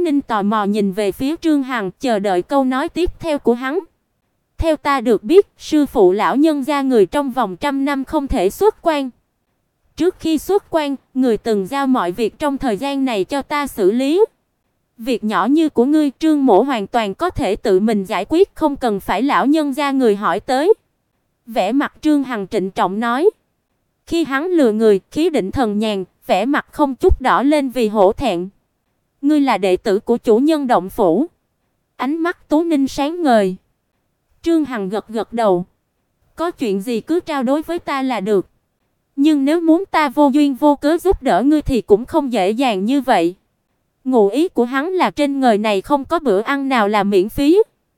Ninh tò mò nhìn về phía Trương Hằng, chờ đợi câu nói tiếp theo của hắn. Theo ta được biết, sư phụ lão nhân gia người trong vòng 100 năm không thể xuất quan. Trước khi xuất quan, người từng giao mọi việc trong thời gian này cho ta xử lý. Việc nhỏ như của ngươi, Trương mỗ hoàn toàn có thể tự mình giải quyết, không cần phải lão nhân gia người hỏi tới. Vẻ mặt Trương Hằng trịnh trọng nói. Khi hắn lừa người, khí định thần nhàn, vẻ mặt không chút đỏ lên vì hổ thẹn. Ngươi là đệ tử của chủ nhân động phủ. Ánh mắt Tú Ninh sáng ngời. Trương Hằng gật gật đầu. Có chuyện gì cứ trao đổi với ta là được. Nhưng nếu muốn ta vô duyên vô cớ giúp đỡ ngươi thì cũng không dễ dàng như vậy. Ngụ ý của hắn là trên người này không có bữa ăn nào là miễn phí.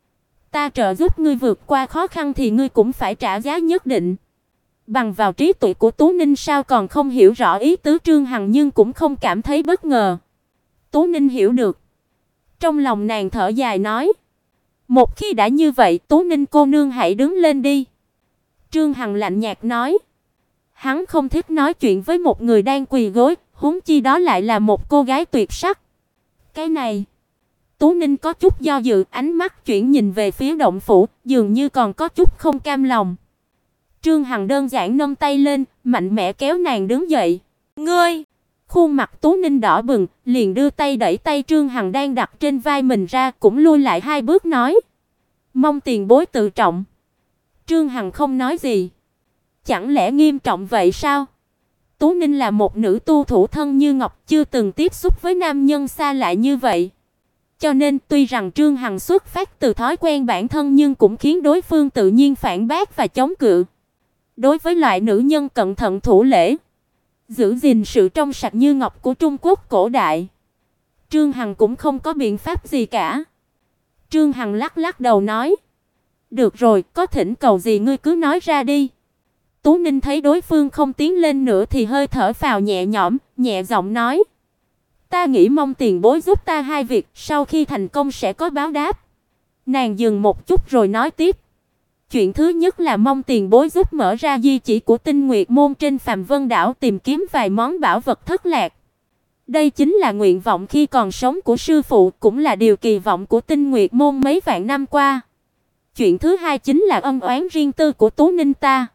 Ta trợ giúp ngươi vượt qua khó khăn thì ngươi cũng phải trả giá nhất định. Bằng vào trí tuệ của Tú Ninh sao còn không hiểu rõ ý tứ Trương Hằng nhưng cũng không cảm thấy bất ngờ. Tú Ninh hiểu được. Trong lòng nàng thở dài nói. Một khi đã như vậy, Tú Ninh cô nương hãy đứng lên đi. Trương Hằng lạnh nhạt nói. Hắn không thích nói chuyện với một người đang quỳ gối, huống chi đó lại là một cô gái tuyệt sắc. Cái này, Tú Ninh có chút do dự, ánh mắt chuyển nhìn về phía động phủ, dường như còn có chút không cam lòng. Trương Hằng đơn giản nâng tay lên, mạnh mẽ kéo nàng đứng dậy. Ngươi! Khuôn mặt Tú Ninh đỏ bừng, liền đưa tay đẩy tay Trương Hằng đang đặt trên vai mình ra, cũng lui lại 2 bước nói. Mong tiền bối tự trọng. Trương Hằng không nói gì. Chẳng lẽ nghiêm trọng vậy sao? Tú Ninh là một nữ tu thủ thân như ngọc, chưa từng tiếp xúc với nam nhân xa lạ như vậy. Cho nên tuy rằng Trương Hằng xuất phát từ thói quen bản thân nhưng cũng khiến đối phương tự nhiên phản bác và chống cự. Đối với loại nữ nhân cẩn thận thủ lễ, giữ gìn sự trong sạch như ngọc của Trung Quốc cổ đại, Trương Hằng cũng không có biện pháp gì cả. Trương Hằng lắc lắc đầu nói. Được rồi, có thỉnh cầu gì ngươi cứ nói ra đi. Tú Ninh thấy đối phương không tiến lên nữa thì hơi thở phào nhẹ nhõm, nhẹ giọng nói. Ta nghĩ mong tiền bối giúp ta 2 việc, sau khi thành công sẽ có báo đáp. Nàng dừng một chút rồi nói tiếp. Chuyện thứ nhất là mong tiền bối giúp mở ra di chỉ của Tinh Nguyệt môn trên Phàm Vân đảo tìm kiếm vài món bảo vật thất lạc. Đây chính là nguyện vọng khi còn sống của sư phụ, cũng là điều kỳ vọng của Tinh Nguyệt môn mấy vạn năm qua. Chuyện thứ hai chính là ân oán riêng tư của Tú Ninh ta.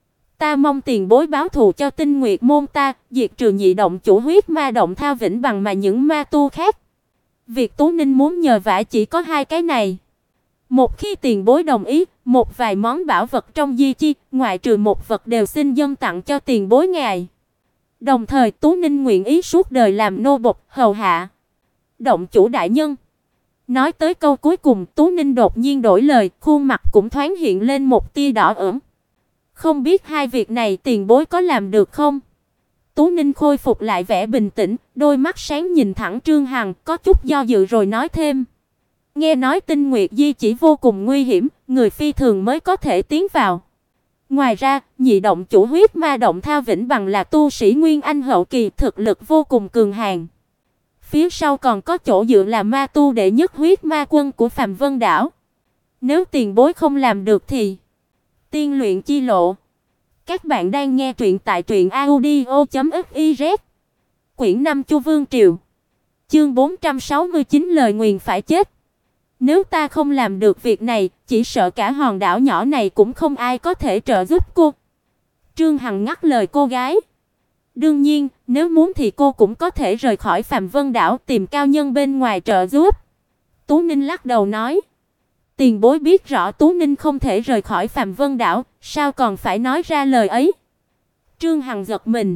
Ta mong tiền bối báo thù cho Tinh Nguyệt môn ta, diệt trừ nhị động chủ huyết ma động Thao Vĩnh Bằng mà những ma tu khác. Việc Tú Ninh muốn nhờ vả chỉ có 2 cái này. Một khi tiền bối đồng ý, một vài món bảo vật trong di chi, ngoại trừ một vật đều xin dâng tặng cho tiền bối ngài. Đồng thời Tú Ninh nguyện ý suốt đời làm nô bộc hầu hạ động chủ đại nhân. Nói tới câu cuối cùng, Tú Ninh đột nhiên đổi lời, khuôn mặt cũng thoáng hiện lên một tia đỏ ửng. Không biết 2 việc này tiền bối có làm được không? Tú Ninh khôi phục lại vẻ bình tĩnh, đôi mắt sáng nhìn thẳng Trương Hằng, có chút do dự rồi nói thêm. Nghe nói Tinh Nguyệt di chỉ vô cùng nguy hiểm, người phi thường mới có thể tiến vào. Ngoài ra, nhị động chủ huyết ma động Thao Vĩnh Bằng là tu sĩ Nguyên Anh hậu kỳ, thực lực vô cùng cường hãn. Phía sau còn có chỗ dựa là ma tu đệ nhất huyết ma quân của Phàm Vân đảo. Nếu tiền bối không làm được thì tiên luyện chi lộ. Các bạn đang nghe truyện tại truyệnaudio.fiz. Quyển 5 Chu Vương Triều. Chương 469 lời nguyền phải chết. Nếu ta không làm được việc này, chỉ sợ cả hòn đảo nhỏ này cũng không ai có thể trợ giúp cô. Trương Hằng ngắt lời cô gái. Đương nhiên, nếu muốn thì cô cũng có thể rời khỏi Phàm Vân đảo tìm cao nhân bên ngoài trợ giúp. Tú Ninh lắc đầu nói. Tiền bối biết rõ Tú Ninh không thể rời khỏi Phàm Vân đảo, sao còn phải nói ra lời ấy? Trương Hằng giật mình.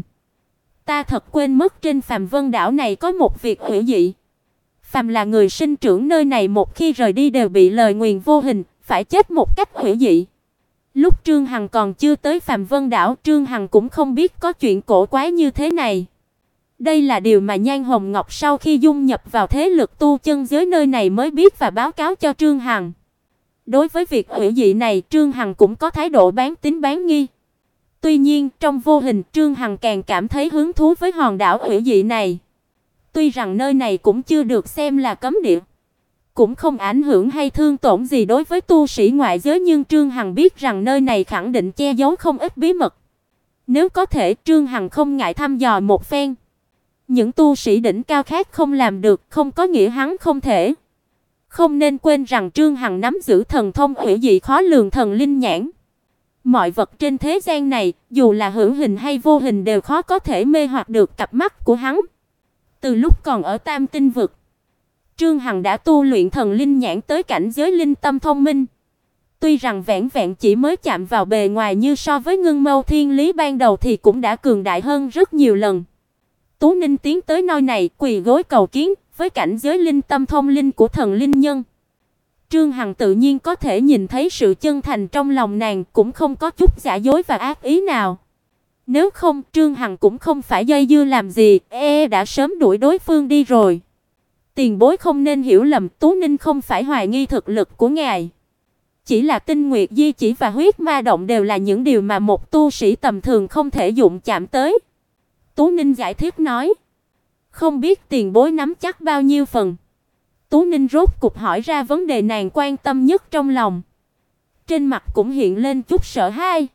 Ta thật quên mất trên Phàm Vân đảo này có một việc hữu dị. Phàm là người sinh trưởng nơi này một khi rời đi đều bị lời nguyền vô hình, phải chết một cách hữu dị. Lúc Trương Hằng còn chưa tới Phàm Vân đảo, Trương Hằng cũng không biết có chuyện cổ quái như thế này. Đây là điều mà Nhan Hồng Ngọc sau khi dung nhập vào thế lực tu chân giới nơi này mới biết và báo cáo cho Trương Hằng. Đối với việc hữu dị này, Trương Hằng cũng có thái độ bán tín bán nghi. Tuy nhiên, trong vô hình, Trương Hằng càng cảm thấy hứng thú với hòn đảo hữu dị này. Tuy rằng nơi này cũng chưa được xem là cấm địa, cũng không ảnh hưởng hay thương tổn gì đối với tu sĩ ngoại giới, nhưng Trương Hằng biết rằng nơi này khẳng định che giấu không ít bí mật. Nếu có thể, Trương Hằng không ngại thăm dò một phen. Những tu sĩ đỉnh cao khác không làm được, không có nghĩa hắn không thể. Không nên quên rằng Trương Hằng nắm giữ thần thông hủy dị khó lường thần linh nhãn. Mọi vật trên thế gian này, dù là hữu hình hay vô hình đều khó có thể mê hoặc được cặp mắt của hắn. Từ lúc còn ở Tam Tinh vực, Trương Hằng đã tu luyện thần linh nhãn tới cảnh giới linh tâm thông minh. Tuy rằng vẹn vẹn chỉ mới chạm vào bề ngoài như so với Ngưng Mâu Thiên Lý ban đầu thì cũng đã cường đại hơn rất nhiều lần. Tú Ninh tiến tới nơi này, quỳ gối cầu kiến, với cảnh giới linh tâm thông linh của thần linh nhân. Trương Hằng tự nhiên có thể nhìn thấy sự chân thành trong lòng nàng, cũng không có chút giả dối và ác ý nào. Nếu không, Trương Hằng cũng không phải dây dưa làm gì, đã sớm đuổi đối phương đi rồi. Tiền bối không nên hiểu lầm, Tú Ninh không phải hoài nghi thực lực của ngài. Chỉ là Tinh Nguyệt Di chỉ và huyết ma động đều là những điều mà một tu sĩ tầm thường không thể dụng chạm tới. Tú Ninh giải thích nói. Không biết tiền bối nắm chắc bao nhiêu phần. Tú Ninh rốt cục hỏi ra vấn đề nàng quan tâm nhất trong lòng. Trên mặt cũng hiện lên chút sợ hãi.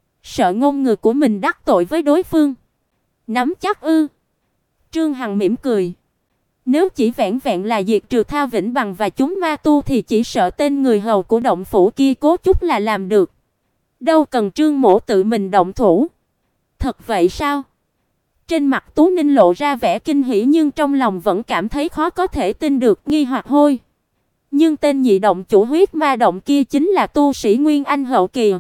Sợ ngôn ngữ của mình đắc tội với đối phương. Nắm chắc ư? Trương Hằng mỉm cười. Nếu chỉ vẹn vẹn là diệt trừ Thao Vĩnh Bằng và chúng ma tu thì chỉ sợ tên người hầu của động phủ kia cố chút là làm được. Đâu cần Trương mỗ tự mình động thủ. Thật vậy sao? Trên mặt Tú Ninh lộ ra vẻ kinh hỉ nhưng trong lòng vẫn cảm thấy khó có thể tin được, nghi hoặc hôi. Nhưng tên nhị động chủ huyết ma động kia chính là tu sĩ Nguyên Anh hậu kỳ.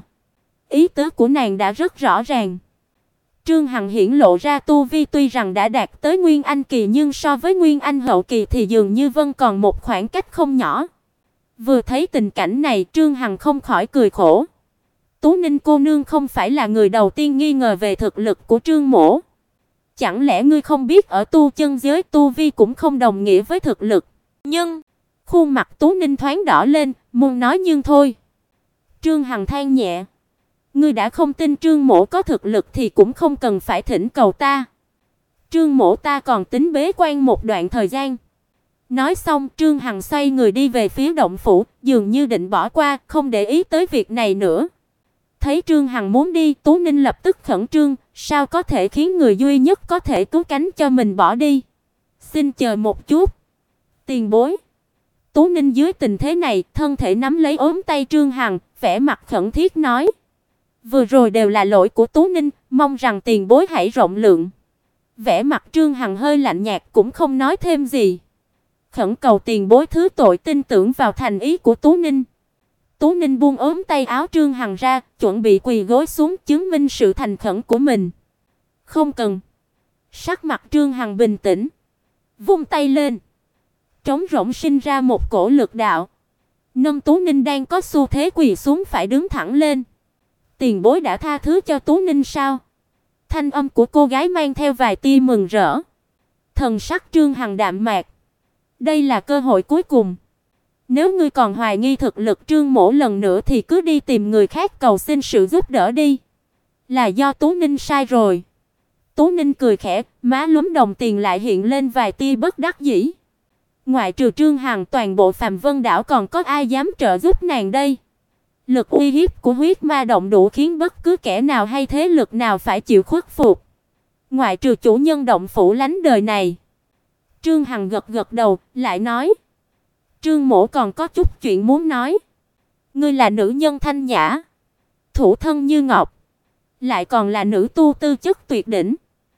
Ý tứ của nàng đã rất rõ ràng. Trương Hằng hiển lộ ra tu vi tuy rằng đã đạt tới Nguyên Anh kỳ nhưng so với Nguyên Anh hậu kỳ thì dường như vẫn còn một khoảng cách không nhỏ. Vừa thấy tình cảnh này, Trương Hằng không khỏi cười khổ. Tú Ninh cô nương không phải là người đầu tiên nghi ngờ về thực lực của Trương mỗ. Chẳng lẽ ngươi không biết ở tu chân giới tu vi cũng không đồng nghĩa với thực lực? Nhưng khuôn mặt Tú Ninh thoáng đỏ lên, muốn nói nhưng thôi. Trương Hằng than nhẹ. Ngươi đã không tin Trương mỗ có thực lực thì cũng không cần phải thỉnh cầu ta. Trương mỗ ta còn tính bế quan một đoạn thời gian. Nói xong, Trương Hằng xoay người đi về phía động phủ, dường như định bỏ qua, không để ý tới việc này nữa. Thấy Trương Hằng muốn đi, Tú Ninh lập tức khẩn trương, sao có thể khiến người duy nhất có thể cứu cánh cho mình bỏ đi? Xin chờ một chút. Tiền bối. Tú Ninh dưới tình thế này, thân thể nắm lấy ốm tay Trương Hằng, vẻ mặt khẩn thiết nói: "Vừa rồi đều là lỗi của Tú Ninh, mong rằng tiền bối hãy rộng lượng." Vẻ mặt Trương Hằng hơi lạnh nhạt cũng không nói thêm gì. Khẩn cầu tiền bối thứ tội, tin tưởng vào thành ý của Tú Ninh. Tú Ninh buông ốm tay áo Trương Hằng ra, chuẩn bị quỳ gối xuống chứng minh sự thành khẩn của mình. "Không cần." Sắc mặt Trương Hằng bình tĩnh, vung tay lên, trống rỗng sinh ra một cổ lực đạo. Nâng Tú Ninh đang có xu thế quỳ xuống phải đứng thẳng lên. "Tiền bối đã tha thứ cho Tú Ninh sao?" Thanh âm của cô gái mang theo vài tia mừng rỡ. Thần sắc Trương Hằng đạm mạc. "Đây là cơ hội cuối cùng. Nếu ngươi còn hoài nghi thực lực Trương mỗ lần nữa thì cứ đi tìm người khác cầu xin sự giúp đỡ đi. Là do Tú Ninh sai rồi." Tú Ninh cười khẽ, má lúm đồng tiền lại hiện lên vài tia bất đắc dĩ. Ngoại trừ Trương Hằng, toàn bộ Phàm Vân đảo còn có ai dám trợ giúp nàng đây? Lực uy hiếp của huyết ma động đủ khiến bất cứ kẻ nào hay thế lực nào phải chịu khuất phục. Ngoại trừ chủ nhân động phủ lánh đời này. Trương Hằng gật gật đầu, lại nói: "Trương mỗ còn có chút chuyện muốn nói. Ngươi là nữ nhân thanh nhã, thủ thân như ngọc, lại còn là nữ tu tư chất tuyệt đỉnh,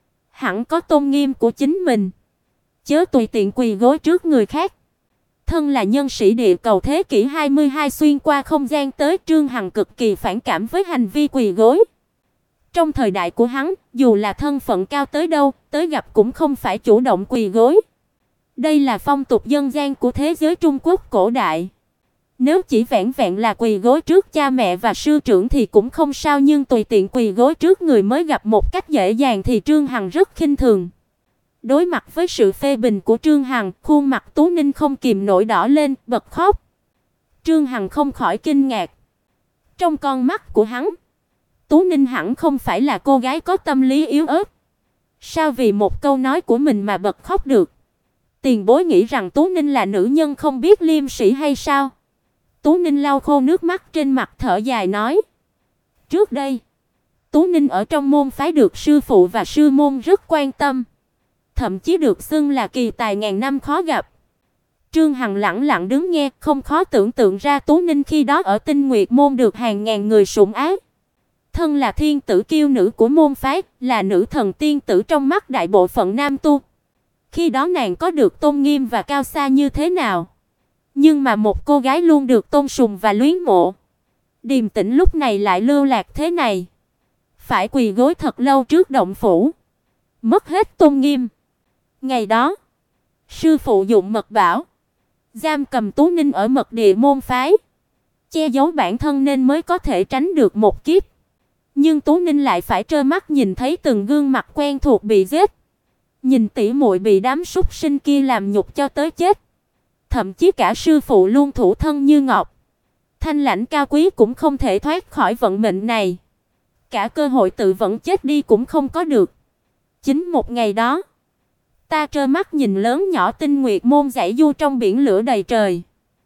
hẳn có tôn nghiêm của chính mình, chớ tùy tiện quỳ gối trước người khác." Thân là nhân sĩ địa cầu thế kỷ 22 xuyên qua không gian tới, Trương Hằng cực kỳ phản cảm với hành vi quỳ gối. Trong thời đại của hắn, dù là thân phận cao tới đâu, tới gặp cũng không phải chủ động quỳ gối. Đây là phong tục dân gian của thế giới Trung Quốc cổ đại. Nếu chỉ vẹn vẹn là quỳ gối trước cha mẹ và sư trưởng thì cũng không sao, nhưng tùy tiện quỳ gối trước người mới gặp một cách dễ dàng thì Trương Hằng rất khinh thường. Đối mặt với sự phê bình của Trương Hằng, khuôn mặt Tú Ninh không kìm nổi đỏ lên, bật khóc. Trương Hằng không khỏi kinh ngạc. Trong con mắt của hắn, Tú Ninh hẳn không phải là cô gái có tâm lý yếu ớt. Sao vì một câu nói của mình mà bật khóc được? Tiền bối nghĩ rằng Tú Ninh là nữ nhân không biết liêm sỉ hay sao? Tú Ninh lau khô nước mắt trên mặt, thở dài nói: "Trước đây, Tú Ninh ở trong môn phái được sư phụ và sư môn rất quan tâm. thậm chí được xưng là kỳ tài ngàn năm khó gặp. Trương Hằng lẳng lặng đứng nghe, không khó tưởng tượng ra Tú Ninh khi đó ở Tinh Nguyệt môn được hàng ngàn người sủng ái. Thân là thiên tử kiêu nữ của môn phái, là nữ thần tiên tử trong mắt đại bộ phận nam tu. Khi đó nàng có được tôn nghiêm và cao xa như thế nào? Nhưng mà một cô gái luôn được tôn sùng và luyến mộ, Điềm Tĩnh lúc này lại lưu lạc thế này, phải quỳ gối thật lâu trước động phủ, mất hết tôn nghiêm. Ngày đó, sư phụ dụng mật bảo, giam cầm Tú Ninh ở mật địa môn phái, che giấu bản thân nên mới có thể tránh được một kiếp. Nhưng Tú Ninh lại phải trơ mắt nhìn thấy từng gương mặt quen thuộc bị giết, nhìn tỷ muội bị đám súc sinh kia làm nhục cho tới chết. Thậm chí cả sư phụ luôn thủ thân như ngọc, thanh lãnh cao quý cũng không thể thoát khỏi vận mệnh này. Cả cơ hội tự vẫn chết đi cũng không có được. Chính một ngày đó, ta trơ mắt nhìn lớn nhỏ Tinh Nguyệt môn giãy du trong biển lửa đầy trời.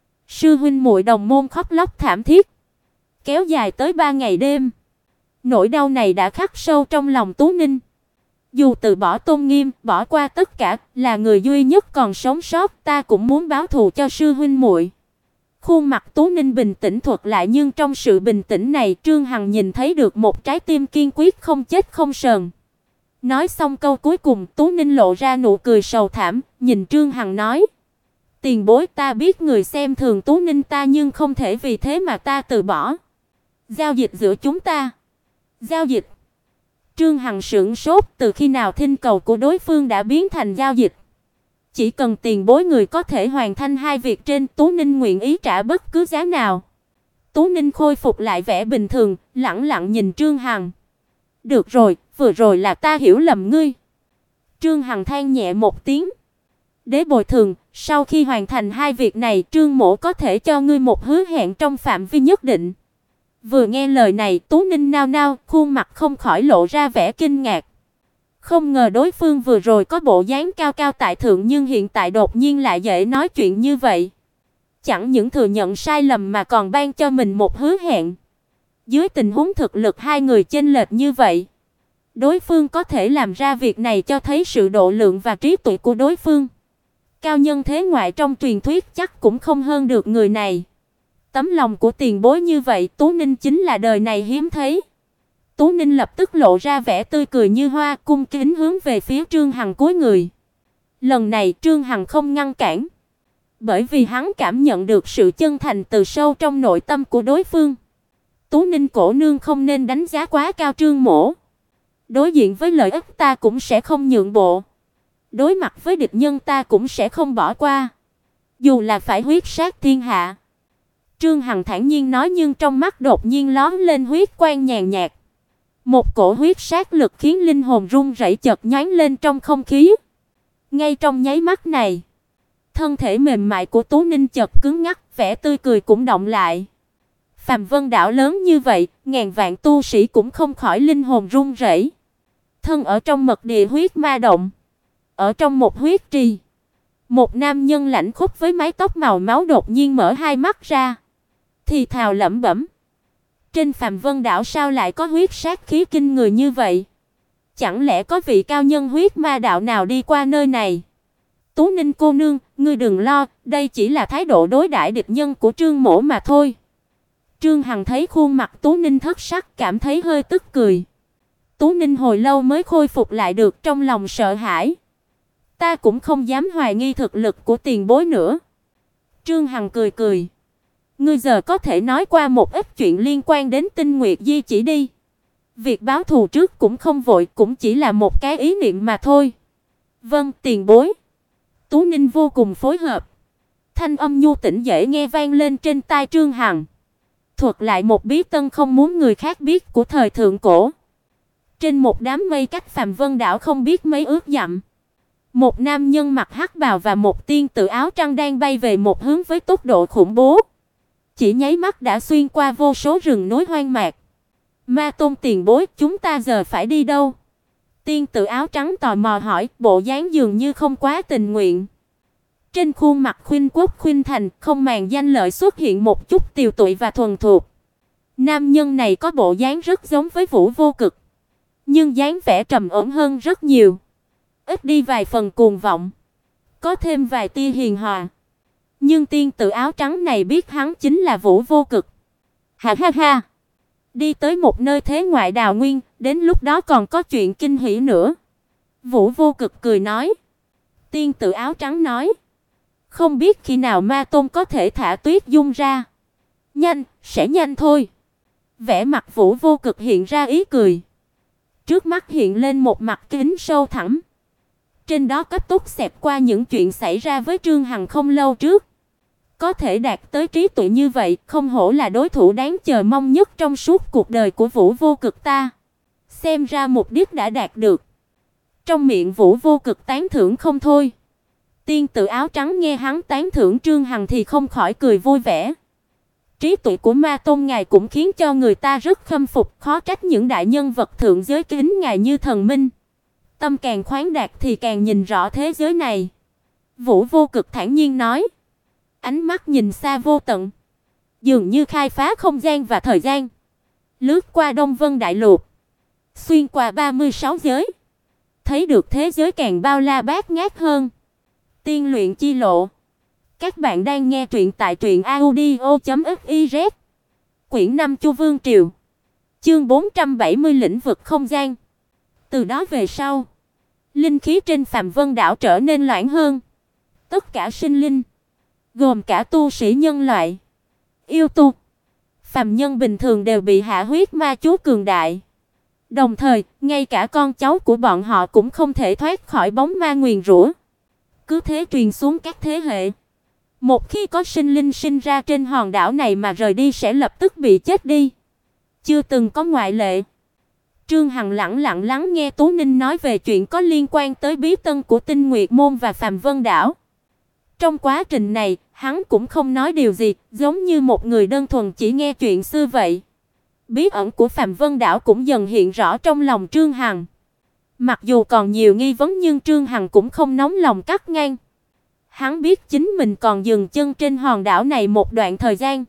Sư huynh muội đồng môn khóc lóc thảm thiết, kéo dài tới 3 ngày đêm. Nỗi đau này đã khắc sâu trong lòng Tú Ninh. Dù từ bỏ tôn nghiêm, bỏ qua tất cả, là người duy nhất còn sống sót, ta cũng muốn báo thù cho sư huynh muội. Khuôn mặt Tú Ninh bình tĩnh thuật lại, nhưng trong sự bình tĩnh này, Trương Hằng nhìn thấy được một trái tim kiên quyết không chết không sờn. Nói xong câu cuối cùng, Tú Ninh lộ ra nụ cười sầu thảm, nhìn Trương Hằng nói: "Tiền bối, ta biết người xem thường Tú Ninh ta, nhưng không thể vì thế mà ta từ bỏ giao dịch giữa chúng ta." Giao dịch? Trương Hằng sửng sốt, từ khi nào thỉnh cầu của đối phương đã biến thành giao dịch? Chỉ cần tiền bối người có thể hoàn thành hai việc trên, Tú Ninh nguyện ý trả bất cứ giá nào. Tú Ninh khôi phục lại vẻ bình thường, lẳng lặng nhìn Trương Hằng. "Được rồi, vừa rồi là ta hiểu lầm ngươi." Trương Hằng than nhẹ một tiếng. "Để bồi thường, sau khi hoàn thành hai việc này, Trương mỗ có thể cho ngươi một hứa hẹn trong phạm vi nhất định." Vừa nghe lời này, Tú Ninh nao nao, khuôn mặt không khỏi lộ ra vẻ kinh ngạc. Không ngờ đối phương vừa rồi có bộ dáng cao cao tại thượng, nhưng hiện tại đột nhiên lại dễ nói chuyện như vậy. Chẳng những thừa nhận sai lầm mà còn ban cho mình một hứa hẹn. Dưới tình huống thực lực hai người chênh lệch như vậy, đối phương có thể làm ra việc này cho thấy sự độ lượng và trí tuệ của đối phương. Cao nhân thế ngoại trong truyền thuyết chắc cũng không hơn được người này. Tấm lòng của tiền bối như vậy, Tú Ninh chính là đời này hiếm thấy. Tú Ninh lập tức lộ ra vẻ tươi cười như hoa, cung kính hướng về phía Trương Hằng cúi người. Lần này Trương Hằng không ngăn cản, bởi vì hắn cảm nhận được sự chân thành từ sâu trong nội tâm của đối phương. Tú Ninh cổ nương không nên đánh giá quá cao Trương mỗ. Đối diện với lợi ích ta cũng sẽ không nhượng bộ. Đối mặt với địch nhân ta cũng sẽ không bỏ qua. Dù là phải huyết sát thiên hạ. Trương Hằng thản nhiên nói, nhưng trong mắt đột nhiên lóe lên huyết quang nhàn nhạt. Một cổ huyết sát lực khiến linh hồn run rẩy chợt nhoáng lên trong không khí. Ngay trong nháy mắt này, thân thể mềm mại của Tú Ninh chợt cứng ngắc, vẻ tươi cười cũng động lại. Phàm Vân đảo lớn như vậy, ngàn vạn tu sĩ cũng không khỏi linh hồn run rẩy. Thân ở trong mật địa huyết ma động, ở trong một huyết trì, một nam nhân lãnh khốc với mái tóc màu máu đột nhiên mở hai mắt ra, thì thào lẩm bẩm: "Trên Phàm Vân đảo sao lại có huyết sát khí kinh người như vậy? Chẳng lẽ có vị cao nhân huyết ma đạo nào đi qua nơi này?" "Tú Ninh cô nương, ngươi đừng lo, đây chỉ là thái độ đối đãi địch nhân của Trương mỗ mà thôi." Trương Hằng thấy khuôn mặt Tú Ninh thất sắc, cảm thấy hơi tức cười. Tú Ninh hồi lâu mới khôi phục lại được, trong lòng sợ hãi. "Ta cũng không dám hoài nghi thực lực của tiền bối nữa." Trương Hằng cười cười. "Ngươi giờ có thể nói qua một ít chuyện liên quan đến Tinh Nguyệt Di chỉ đi. Việc báo thù trước cũng không vội, cũng chỉ là một cái ý niệm mà thôi." "Vâng, tiền bối." Tú Ninh vô cùng phối hợp. Thanh âm nhu tĩnh dễ nghe vang lên trên tai Trương Hằng. Thuật lại một bí tân không muốn người khác biết của thời thượng cổ. Trên một đám mây cách Phàm Vân đảo không biết mấy ước dặm, một nam nhân mặc hắc bào và một tiên tử áo trắng đang bay về một hướng với tốc độ khủng bố. Chỉ nháy mắt đã xuyên qua vô số rừng núi hoang mạc. "Ma tôn tiền bối, chúng ta giờ phải đi đâu?" Tiên tử áo trắng tò mò hỏi, bộ dáng dường như không quá tình nguyện. Trên khuôn mặt khuynh quốc khuynh thành, không màng danh lợi xuất hiện một chút tiều tụy và thuần thục. Nam nhân này có bộ dáng rất giống với Vũ Vô Cực, nhưng dáng vẻ trầm ổn hơn rất nhiều. ít đi vài phần cuồng vọng, có thêm vài tia hiền hòa. Nhưng tiên tử áo trắng này biết hắn chính là Vũ Vô Cực. Ha ha ha. Đi tới một nơi thế ngoại đào nguyên, đến lúc đó còn có chuyện kinh hỉ nữa. Vũ Vô Cực cười nói. Tiên tử áo trắng nói, không biết khi nào Ma Tôn có thể thả Tuyết Dung ra. Nhanh, sẽ nhanh thôi. Vẻ mặt Vũ Vô Cực hiện ra ý cười. Trước mắt hiện lên một mặt kính sâu thẳm. Trên đó cấp tốc xẹt qua những chuyện xảy ra với Trương Hằng không lâu trước. Có thể đạt tới trí tuệ như vậy, không hổ là đối thủ đáng chờ mong nhất trong suốt cuộc đời của Vũ Vô Cực ta. Xem ra mục đích đã đạt được. Trong miệng Vũ Vô Cực tán thưởng không thôi. Tiên tử áo trắng nghe hắn tán thưởng Trương Hằng thì không khỏi cười vui vẻ. Trí tuệ của Ma Tôn ngài cũng khiến cho người ta rất khâm phục, khó trách những đại nhân vật thượng giới kính ngài như thần minh. Tâm càng khoáng đạt thì càng nhìn rõ thế giới này. Vũ Vô Cực thản nhiên nói, ánh mắt nhìn xa vô tận, dường như khai phá không gian và thời gian, lướt qua Đông Vân Đại Lục, xuyên qua 36 giới, thấy được thế giới càng bao la bát ngát hơn. Tiên luyện chi lộ. Các bạn đang nghe truyện tại truyệnaudio.fiz. Quyển 5 Chu Vương Triều. Chương 470 lĩnh vực không gian. Từ đó về sau, linh khí trên Phàm Vân đảo trở nên loãng hơn. Tất cả sinh linh, gồm cả tu sĩ nhân loại, yêu tu, phàm nhân bình thường đều bị hạ huyết ma chú cường đại. Đồng thời, ngay cả con cháu của bọn họ cũng không thể thoát khỏi bóng ma nguyền rủa. Cứ thế truyền xuống các thế hệ. Một khi có sinh linh sinh ra trên hòn đảo này mà rời đi sẽ lập tức bị chết đi. Chưa từng có ngoại lệ. Trương Hằng lẳng lặng lắng nghe Tú Ninh nói về chuyện có liên quan tới bí tân của Tinh Nguyệt môn và Phàm Vân đảo. Trong quá trình này, hắn cũng không nói điều gì, giống như một người đơn thuần chỉ nghe chuyện xưa vậy. Bí ẩn của Phàm Vân đảo cũng dần hiện rõ trong lòng Trương Hằng. Mặc dù còn nhiều nghi vấn nhưng Trương Hằng cũng không nóng lòng cắt ngang. Hắn biết chính mình còn dừng chân trên hòn đảo này một đoạn thời gian.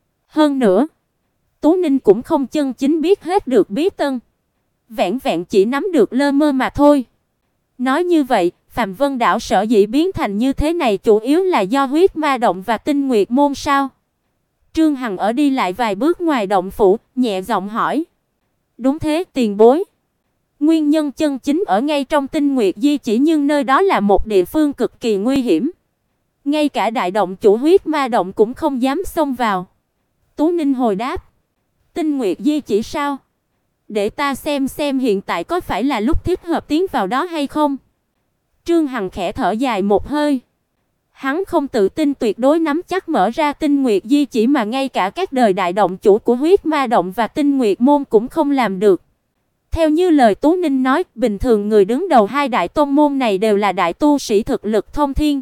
Hơn nữa, Tú Ninh cũng không chân chính biết hết được bí tân, vẹn vẹn chỉ nắm được lơ mơ mà thôi. Nói như vậy, Phàm Vân đảo sở dĩ biến thành như thế này chủ yếu là do huyết ma động và Tinh Nguyệt môn sao? Trương Hằng ở đi lại vài bước ngoài động phủ, nhẹ giọng hỏi. Đúng thế, tiền bối. Nguyên nhân chân chính ở ngay trong Tinh Nguyệt Di chỉ, nhưng nơi đó là một địa phương cực kỳ nguy hiểm. Ngay cả đại động chủ huyết ma động cũng không dám xông vào. Tú Ninh hồi đáp. Tinh Nguyệt Di chỉ sao? Để ta xem hiện tại có phải là lúc thích hợp tiến vào đó hay không? Trương Hằng khẽ thở dài một hơi. Hắn không tự tin tuyệt đối nắm chắc mở ra Tinh Nguyệt Di chỉ mà ngay cả các đời đại động chủ của huyết ma động và Tinh Nguyệt môn cũng không làm được. Theo như lời Tú Ninh nói, bình thường người đứng đầu hai đại tôn môn này đều là đại tu sĩ thực lực thông thiên.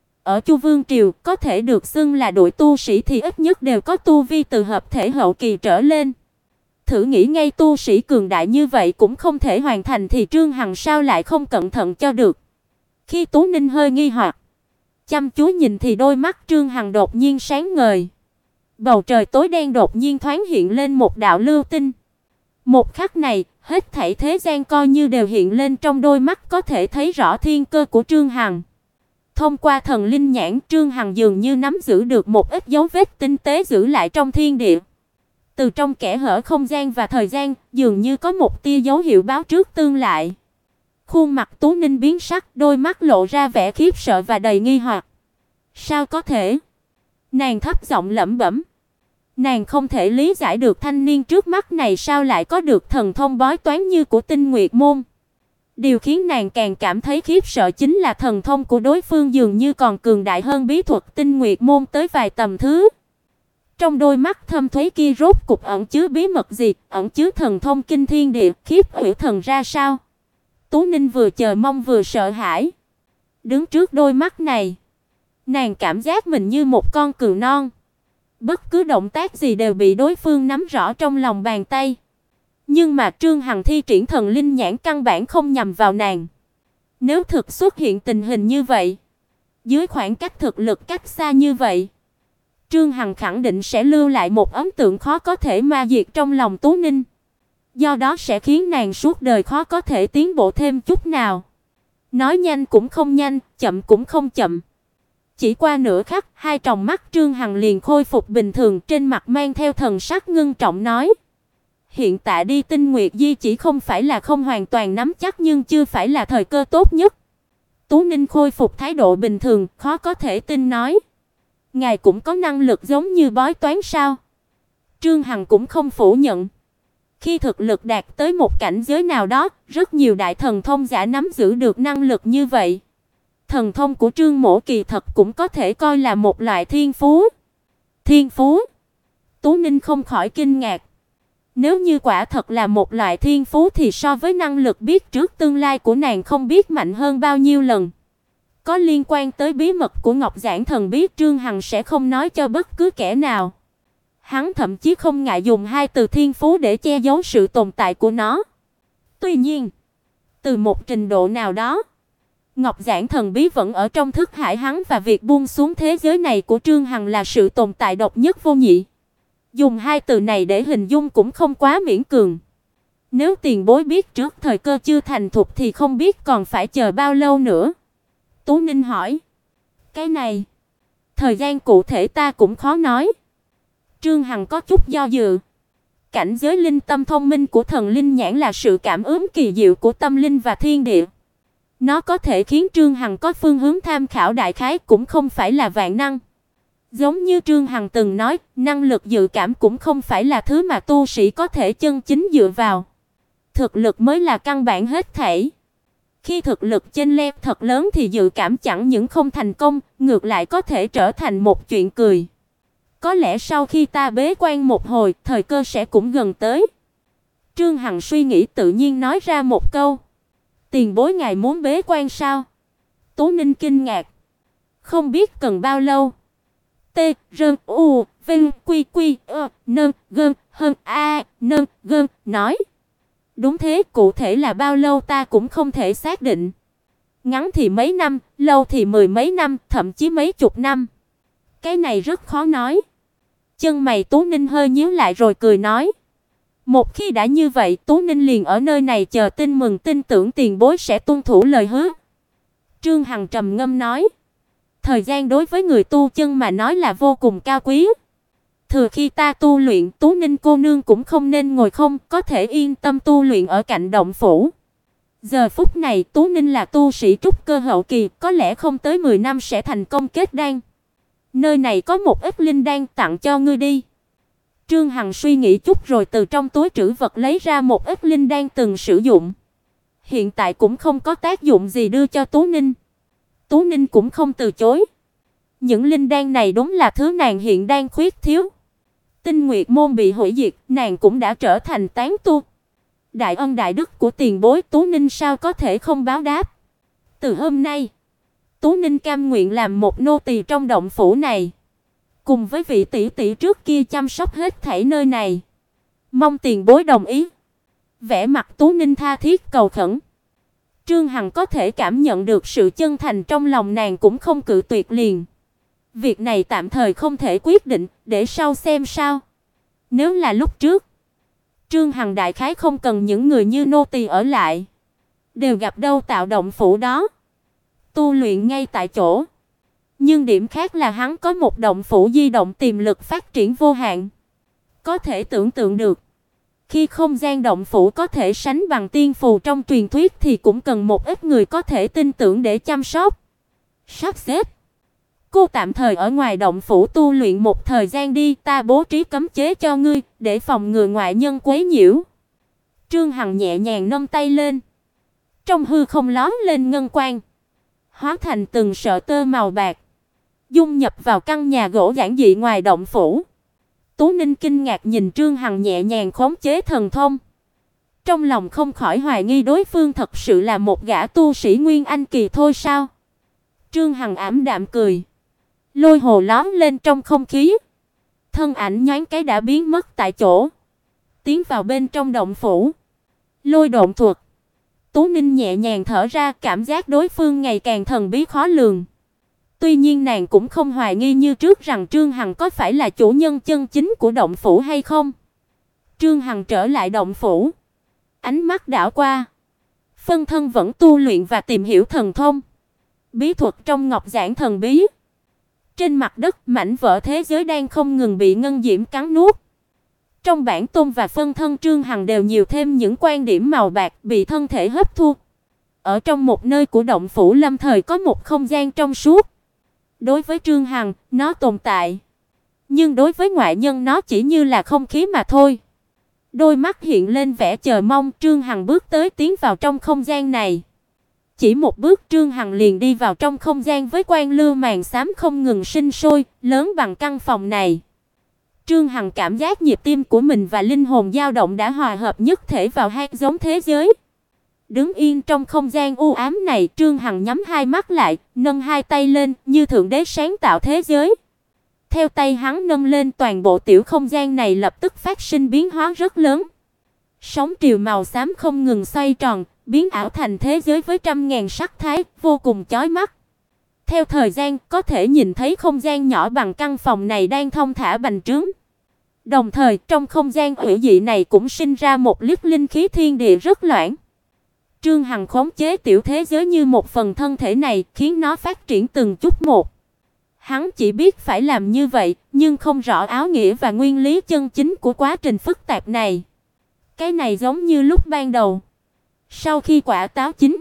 Ở Chu Vương triều, có thể được xưng là đội tu sĩ thì ít nhất đều có tu vi từ hợp thể hậu kỳ trở lên. Thử nghĩ ngay tu sĩ cường đại như vậy cũng không thể hoàn thành thì Trương Hằng sao lại không cẩn thận cho được. Khi Tú Ninh hơi nghi hoặc, chăm chú nhìn thì đôi mắt Trương Hằng đột nhiên sáng ngời. Bầu trời tối đen đột nhiên thoáng hiện lên một đạo lưu tinh. Một khắc này, hết thảy thế gian coi như đều hiện lên trong đôi mắt, có thể thấy rõ thiên cơ của Trương Hằng. Thông qua thần linh nhãn, Trương Hằng dường như nắm giữ được một ít dấu vết tinh tế giữ lại trong thiên địa. Từ trong kẽ hở không gian và thời gian, dường như có một tia dấu hiệu báo trước tương lại. Khuôn mặt Tú Ninh biến sắc, đôi mắt lộ ra vẻ khiếp sợ và đầy nghi hoặc. Sao có thể? Nàng thấp giọng lẩm bẩm. Nàng không thể lý giải được thanh niên trước mắt này sao lại có được thần thông bói toán như của Tinh Nguyệt môn. Điều khiến nàng càng cảm thấy khiếp sợ chính là thần thông của đối phương dường như còn cường đại hơn bí thuật Tinh Nguyệt môn tới vài tầm thứ. Trong đôi mắt thâm thúy kia rốt cục ẩn chứa bí mật gì, ẩn chứa thần thông kinh thiên địa, khiếp hủy thần ra sao? Tú Ninh vừa chờ mong vừa sợ hãi. Đứng trước đôi mắt này, nàng cảm giác mình như một con cừu non. Bất cứ động tác gì đều bị đối phương nắm rõ trong lòng bàn tay. Nhưng mà Trương Hằng thi triển thần linh nhãn căn bản không nhằm vào nàng. Nếu thực xuất hiện tình hình như vậy, dưới khoảng cách thực lực cách xa như vậy, Trương Hằng khẳng định sẽ lưu lại một ấn tượng khó có thể ma diệt trong lòng Tú Ninh. Do đó sẽ khiến nàng suốt đời khó có thể tiến bộ thêm chút nào. Nói nhanh cũng không nhanh, chậm cũng không chậm. Chỉ qua nửa khắc, hai tròng mắt Trương Hằng liền khôi phục bình thường, trên mặt mang theo thần sắc ngưng trọng nói: "Hiện tại đi Tinh Nguyệt Di chỉ không phải là không hoàn toàn nắm chắc, nhưng chưa phải là thời cơ tốt nhất." Tú Ninh khôi phục thái độ bình thường, khó có thể tin nói: "Ngài cũng có năng lực giống như bói toán sao?" Trương Hằng cũng không phủ nhận. Khi thực lực đạt tới một cảnh giới nào đó, rất nhiều đại thần thông giả nắm giữ được năng lực như vậy. Thần thông của Trương Mỗ kỳ thật cũng có thể coi là một loại thiên phú. Thiên phú? Tú Ninh không khỏi kinh ngạc. Nếu như quả thật là một loại thiên phú thì so với năng lực biết trước tương lai của nàng không biết mạnh hơn bao nhiêu lần. Có liên quan tới bí mật của Ngọc Giản Thần Bí, Trương Hằng sẽ không nói cho bất cứ kẻ nào. Hắn thậm chí không ngại dùng hai từ thiên phú để che giấu sự tồn tại của nó. Tuy nhiên, từ một trình độ nào đó, Ngọc Giản Thần Bí vẫn ở trong thức hải hắn, và việc buông xuống thế giới này của Trương Hằng là sự tồn tại độc nhất vô nhị. Dùng hai từ này để hình dung cũng không quá miễn cường. Nếu tiền bối biết trước thời cơ chưa thành thục thì không biết còn phải chờ bao lâu nữa. Tú Ninh hỏi: "Cái này, thời gian cụ thể ta cũng khó nói." Trương Hằng có chút do dự. Cảnh giới linh tâm thông minh của thần linh nhãn là sự cảm ứng kỳ diệu của tâm linh và thiên địa. Nó có thể khiến Trương Hằng có phương hướng tham khảo đại khái, cũng không phải là vạn năng. Giống như Trương Hằng từng nói, năng lực dự cảm cũng không phải là thứ mà tu sĩ có thể chân chính dựa vào. Thực lực mới là căn bản hết thảy. Khi thực lực chênh lệch thật lớn thì dự cảm chẳng những không thành công, ngược lại có thể trở thành một chuyện cười. Có lẽ sau khi ta bế quan một hồi, thời cơ sẽ cũng gần tới. Trương Hằng suy nghĩ tự nhiên nói ra một câu: "Tiền bối ngài muốn bế quan sao?" Tú Ninh kinh ngạc: "Không biết cần bao lâu?" T R U Vinh Quy Quy Nơn Gơn Hơn A Nơn Gơn nói: "Đúng thế, cụ thể là bao lâu ta cũng không thể xác định. Ngắn thì mấy năm, lâu thì mười mấy năm, thậm chí mấy chục năm. Cái này rất khó nói." Chân mày Tú Ninh hơi nhíu lại rồi cười nói: "Một khi đã như vậy, Tú Ninh liền ở nơi này chờ tin mừng, tin tưởng tiền bối sẽ tuân thủ lời hứa." Trương Hằng trầm ngâm nói: "Thời gian đối với người tu chân mà nói là vô cùng cao quý. Thừa khi ta tu luyện, Tú Ninh cô nương cũng không nên ngồi không, có thể yên tâm tu luyện ở cạnh động phủ." Giờ phút này Tú Ninh là tu sĩ trúc cơ hậu kỳ, có lẽ không tới 10 năm sẽ thành công kết đan. "Nơi này có một ít linh đan, tặng cho ngươi đi." Trương Hằng suy nghĩ chút rồi từ trong túi trữ vật lấy ra một ít linh đan từng sử dụng. Hiện tại cũng không có tác dụng gì, đưa cho Tú Ninh. Tú Ninh cũng không từ chối. Những linh đan này đúng là thứ nàng hiện đang khuyết thiếu. Tinh Nguyệt môn bị hủy diệt, nàng cũng đã trở thành tán tu. Đại ân đại đức của tiền bối, Tú Ninh sao có thể không báo đáp. Từ hôm nay, Tú Ninh cam nguyện làm một nô tỳ trong động phủ này, cùng với vị tỷ tỷ trước kia chăm sóc hết thảy nơi này. Mong tiền bối đồng ý." Vẻ mặt Tú Ninh tha thiết cầu khẩn. Trương Hằng có thể cảm nhận được sự chân thành trong lòng nàng, cũng không cự tuyệt liền. Việc này tạm thời không thể quyết định, để sau xem sao. Nếu là lúc trước, Trương Hằng đại khái không cần những người như nô tỳ ở lại, đều gặp đâu tạo động phủ đó, tu luyện ngay tại chỗ. Nhưng điểm khác là hắn có một động phủ di động tiềm lực phát triển vô hạn. Có thể tưởng tượng được, khi không gian động phủ có thể sánh bằng tiên phù trong truyền thuyết thì cũng cần một ít người có thể tin tưởng để chăm sóc, sắp xếp. "Cô tạm thời ở ngoài động phủ tu luyện một thời gian đi, ta bố trí cấm chế cho ngươi, để phòng ngừa ngoại nhân quấy nhiễu." Trương Hằng nhẹ nhàng nâng tay lên. Trong hư không lóe lên ngân quang, hóa thành từng sợi tơ màu bạc, dung nhập vào căn nhà gỗ giản dị ngoài động phủ. Tú Ninh kinh ngạc nhìn Trương Hằng nhẹ nhàng khống chế thần thông. Trong lòng không khỏi hoài nghi đối phương thật sự là một gã tu sĩ Nguyên Anh kỳ thôi sao. Trương Hằng ảm đạm cười. Lôi hồ lóe lên trong không khí. Thân ảnh nhoáng cái đã biến mất tại chỗ, tiến vào bên trong động phủ. Lôi độn thuật. Tú Ninh nhẹ nhàng thở ra, cảm giác đối phương ngày càng thần bí khó lường. Tuy nhiên nàng cũng không hoài nghi như trước rằng Trương Hằng có phải là chủ nhân chân chính của động phủ hay không. Trương Hằng trở lại động phủ, ánh mắt đảo qua, phân thân vẫn tu luyện và tìm hiểu thần thông, bí thuật trong ngọc giản thần bí. Trên mặt đất, mảnh vỡ thế giới đang không ngừng bị ngân diễm cắn nuốt. Trong bản tôn và phân thân Trương Hằng đều nhiều thêm những quan điểm màu bạc bị thân thể hấp thu. Ở trong một nơi của động phủ lâm thời có một không gian trong suốt. Đối với Trương Hằng, nó tồn tại, nhưng đối với ngoại nhân nó chỉ như là không khí mà thôi. Đôi mắt hiện lên vẻ chờ mong, Trương Hằng bước tới tiến vào trong không gian này. Chỉ một bước Trương Hằng liền đi vào trong không gian với quang lưu màn xám không ngừng sinh sôi, lớn bằng căn phòng này. Trương Hằng cảm giác nhịp tim của mình và linh hồn dao động đã hòa hợp nhất thể vào hạt giống thế giới. Đứng yên trong không gian u ám này, Trương Hằng nhắm hai mắt lại, nâng hai tay lên như thượng đế sáng tạo thế giới. Theo tay hắn nâng lên, toàn bộ tiểu không gian này lập tức phát sinh biến hóa rất lớn. Sóng triều màu xám không ngừng xoay tròn, biến ảo thành thế giới với trăm ngàn sắc thái, vô cùng chói mắt. Theo thời gian, có thể nhìn thấy không gian nhỏ bằng căn phòng này đang thông thả bành trướng. Đồng thời, trong không gian hủy dị này cũng sinh ra một liếc linh khí thiên địa rất loãng. Trương Hằng khống chế tiểu thế giới như một phần thân thể này, khiến nó phát triển từng chút một. Hắn chỉ biết phải làm như vậy, nhưng không rõ áo nghĩa và nguyên lý chân chính của quá trình phức tạp này. Cái này giống như lúc ban đầu, sau khi quả táo chín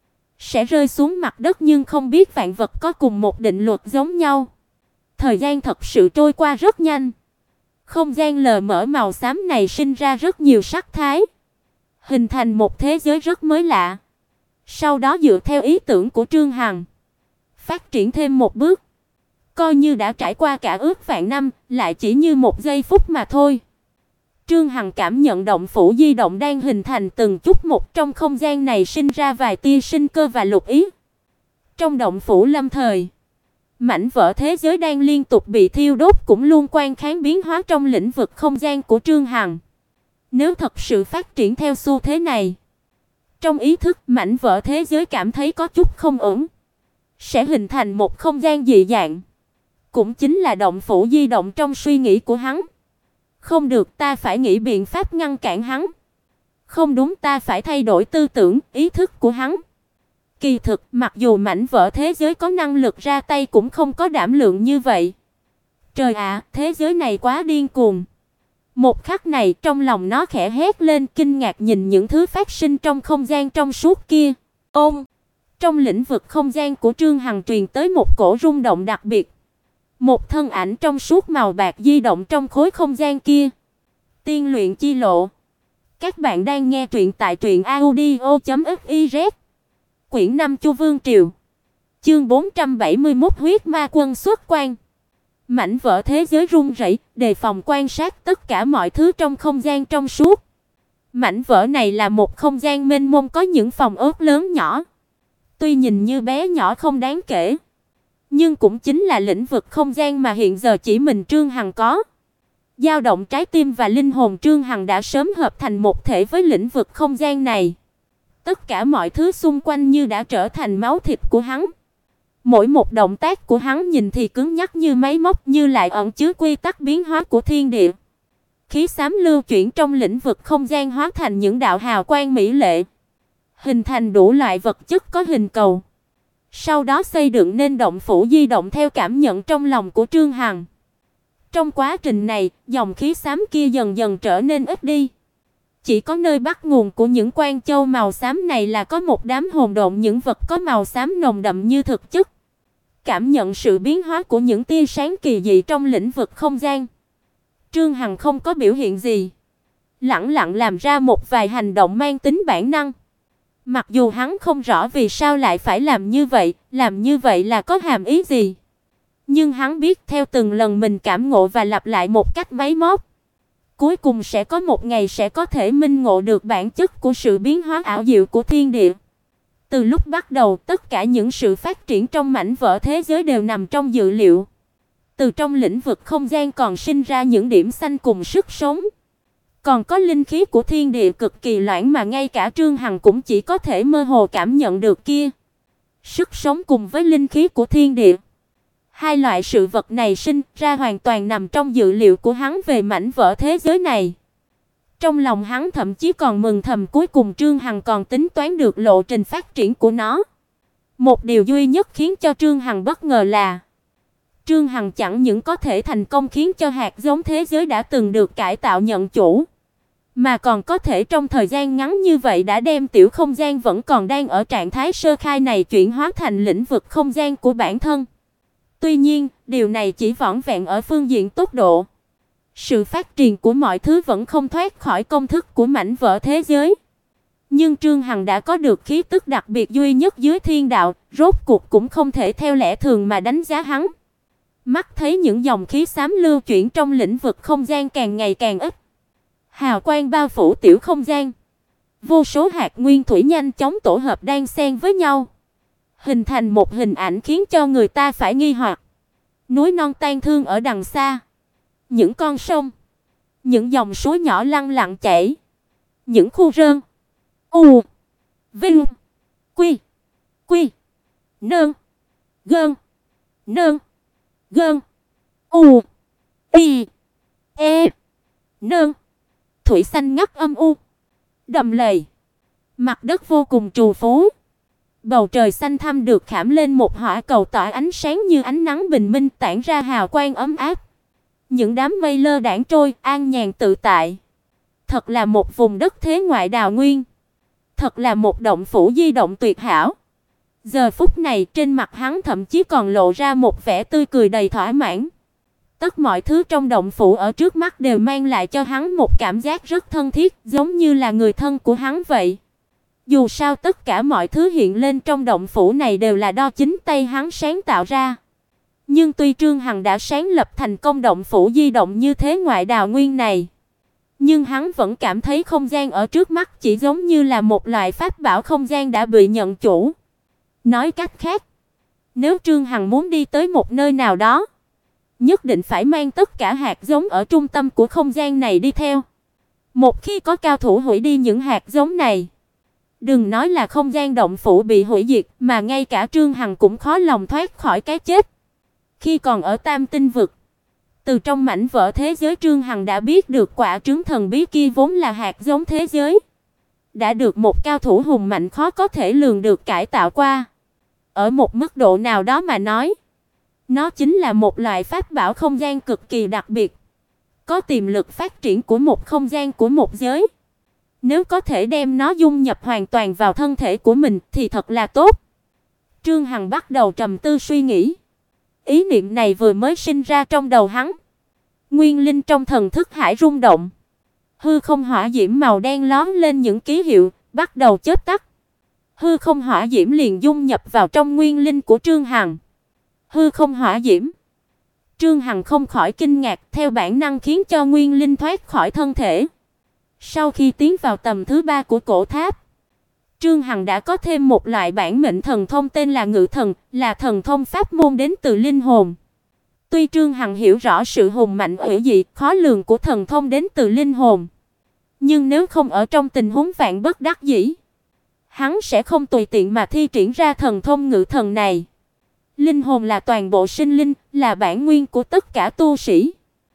sẽ rơi xuống mặt đất, nhưng không biết vạn vật có cùng một định luật giống nhau. Thời gian thật sự trôi qua rất nhanh. Không gian lờ mờ màu xám này sinh ra rất nhiều sắc thái, hình thành một thế giới rất mới lạ. Sau đó dựa theo ý tưởng của Trương Hằng, phát triển thêm một bước. Coi như đã trải qua cả ước vạn năm, lại chỉ như một giây phút mà thôi. Trương Hằng cảm nhận động phủ di động đang hình thành từng chút một, trong không gian này sinh ra vài tia sinh cơ và lục ý. Trong động phủ lâm thời, mảnh vỡ thế giới đang liên tục bị thiêu đốt cũng luôn quan kháng biến hóa trong lĩnh vực không gian của Trương Hằng. Nếu thật sự phát triển theo xu thế này, trong ý thức mảnh vỡ thế giới cảm thấy có chút không ổn, sẽ hình thành một không gian dị dạng. Cũng chính là động phủ di động trong suy nghĩ của hắn. Không được, ta phải nghĩ biện pháp ngăn cản hắn. Không đúng, ta phải thay đổi tư tưởng, ý thức của hắn. Kỳ thực, mặc dù mảnh vỡ thế giới có năng lực ra tay cũng không có đảm lượng như vậy. Trời ạ, thế giới này quá điên cuồng. Một khắc này, trong lòng nó khẽ hét lên, kinh ngạc nhìn những thứ phát sinh trong không gian trong suốt kia. Trong lĩnh vực không gian của Trương Hằng truyền tới một cổ rung động đặc biệt. Một thân ảnh trong suốt màu bạc di động trong khối không gian kia. Tiên luyện chi lộ. Các bạn đang nghe truyện tại truyệnaudio.fiz. Quyển 5 Chu Vương Triều. Chương 471 Huyết Ma Quân xuất quan. Mảnh vỡ thế giới rung rẩy, đề phòng quan sát tất cả mọi thứ trong không gian trong suốt. Mảnh vỡ này là một không gian mênh mông có những phòng ốc lớn nhỏ. Tuy nhìn như bé nhỏ không đáng kể, nhưng cũng chính là lĩnh vực không gian mà hiện giờ chỉ mình Trương Hằng có. Dao động trái tim và linh hồn Trương Hằng đã sớm hợp thành một thể với lĩnh vực không gian này. Tất cả mọi thứ xung quanh như đã trở thành máu thịt của hắn. Mỗi một động tác của hắn nhìn thì cứng nhắc như máy móc, như lại ẩn chứa quy tắc biến hóa của thiên địa. Khí xám lưu chuyển trong lĩnh vực không gian hóa thành những đạo hào quang mỹ lệ, hình thành đủ loại vật chất có hình cầu. Sau đó xây dựng nên động phủ di động theo cảm nhận trong lòng của Trương Hằng. Trong quá trình này, dòng khí xám kia dần dần trở nên ít đi. Chỉ có nơi bắt nguồn của những quan châu màu xám này là có một đám hồn độn, những vật có màu xám nồng đậm như thực chất. Cảm nhận sự biến hóa của những tia sáng kỳ dị trong lĩnh vực không gian, Trương Hằng không có biểu hiện gì, lẳng lặng làm ra một vài hành động mang tính bản năng. Mặc dù hắn không rõ vì sao lại phải làm như vậy là có hàm ý gì, nhưng hắn biết theo từng lần mình cảm ngộ và lặp lại một cách máy móc, cuối cùng sẽ có một ngày sẽ có thể minh ngộ được bản chất của sự biến hóa ảo diệu của thiên địa. Từ lúc bắt đầu, tất cả những sự phát triển trong mảnh vỡ thế giới đều nằm trong dự liệu. Từ trong lĩnh vực không gian còn sinh ra những điểm xanh cùng sức sống. Còn có linh khí của thiên địa cực kỳ loãng mà ngay cả Trương Hằng cũng chỉ có thể mơ hồ cảm nhận được kia. Sức sống cùng với linh khí của thiên địa, hai loại sự vật này sinh ra hoàn toàn nằm trong dự liệu của hắn về mảnh vỡ thế giới này. Trong lòng hắn thậm chí còn mừng thầm cuối cùng Trương Hằng còn tính toán được lộ trình phát triển của nó. Một điều duy nhất khiến cho Trương Hằng bất ngờ là Trương Hằng chẳng những có thể thành công khiến cho hạt giống thế giới đã từng được cải tạo nhận chủ, mà còn có thể trong thời gian ngắn như vậy đã đem tiểu không gian vẫn còn đang ở trạng thái sơ khai này chuyển hóa thành lĩnh vực không gian của bản thân. Tuy nhiên, điều này chỉ vỏn vẹn ở phương diện tốc độ. Sự phát triển của mọi thứ vẫn không thoát khỏi công thức của mảnh vỡ thế giới. Nhưng Trương Hằng đã có được khí tức đặc biệt duy nhất dưới thiên đạo, rốt cuộc cũng không thể theo lẽ thường mà đánh giá hắn. Mắt thấy những dòng khí xám lưu chuyển trong lĩnh vực không gian càng ngày càng ít. Hào quang bao phủ tiểu không gian. Vô số hạt nguyên thủy nhanh chóng tổ hợp đan xen với nhau, hình thành một hình ảnh khiến cho người ta phải nghi hoặc. Núi non tan thương ở đằng xa, những con sông, những dòng suối nhỏ lăn lặng chảy, những khu rừng U Vinh Quy Quy Nơn Gơn Nơn Gơn U Y E Nơn. Thủy xanh ngắt âm u, đầm lầy, mặt đất vô cùng trù phú. Bầu trời xanh thẳm được khảm lên một hỏa cầu tỏa ánh sáng như ánh nắng bình minh, tản ra hào quang ấm áp. Những đám mây lơ đãng trôi, an nhàn tự tại. Thật là một vùng đất thế ngoại đào nguyên. Thật là một động phủ di động tuyệt hảo. Giờ phút này trên mặt hắn thậm chí còn lộ ra một vẻ tươi cười đầy thỏa mãn. Tất mọi thứ trong động phủ ở trước mắt đều mang lại cho hắn một cảm giác rất thân thiết, giống như là người thân của hắn vậy. Dù sao tất cả mọi thứ hiện lên trong động phủ này đều là do chính tay hắn sáng tạo ra. Nhưng tuy Trương Hằng đã sáng lập thành công động phủ di động như thế ngoại đào nguyên này, nhưng hắn vẫn cảm thấy không gian ở trước mắt chỉ giống như là một loại pháp bảo không gian đã bị nhận chủ. Nói cách khác, nếu Trương Hằng muốn đi tới một nơi nào đó, nhất định phải mang tất cả hạt giống ở trung tâm của không gian này đi theo. Một khi có cao thủ hủy đi những hạt giống này, đừng nói là không gian động phủ bị hủy diệt, mà ngay cả Trương Hằng cũng khó lòng thoát khỏi cái chết. Khi còn ở Tam Tinh vực, từ trong mảnh vỡ thế giới Trương Hằng đã biết được quả trứng thần bí kia vốn là hạt giống thế giới, đã được một cao thủ hùng mạnh khó có thể lường được cải tạo qua. Ở một mức độ nào đó mà nói, nó chính là một loại pháp bảo không gian cực kỳ đặc biệt, có tiềm lực phát triển của một không gian của một giới. Nếu có thể đem nó dung nhập hoàn toàn vào thân thể của mình thì thật là tốt. Trương Hằng bắt đầu trầm tư suy nghĩ. Ý niệm này vừa mới sinh ra trong đầu hắn, nguyên linh trong thần thức hải rung động. Hư không hỏa diễm màu đen lóe lên những ký hiệu, bắt đầu chớp tắt. Hư không hỏa diễm liền dung nhập vào trong nguyên linh của Trương Hằng. Hư không hỏa diễm. Trương Hằng không khỏi kinh ngạc, theo bản năng khiến cho nguyên linh thoát khỏi thân thể. Sau khi tiến vào tầm thứ 3 của cổ tháp, Trương Hằng đã có thêm một loại bản mệnh thần thông tên là Ngự Thần, là thần thông pháp môn đến từ linh hồn. Tuy Trương Hằng hiểu rõ sự hùng mạnh hủy diệt khó lường của thần thông đến từ linh hồn, nhưng nếu không ở trong tình huống vạn bất đắc dĩ, hắn sẽ không tùy tiện mà thi triển ra thần thông Ngự Thần này. Linh hồn là toàn bộ sinh linh, là bản nguyên của tất cả tu sĩ.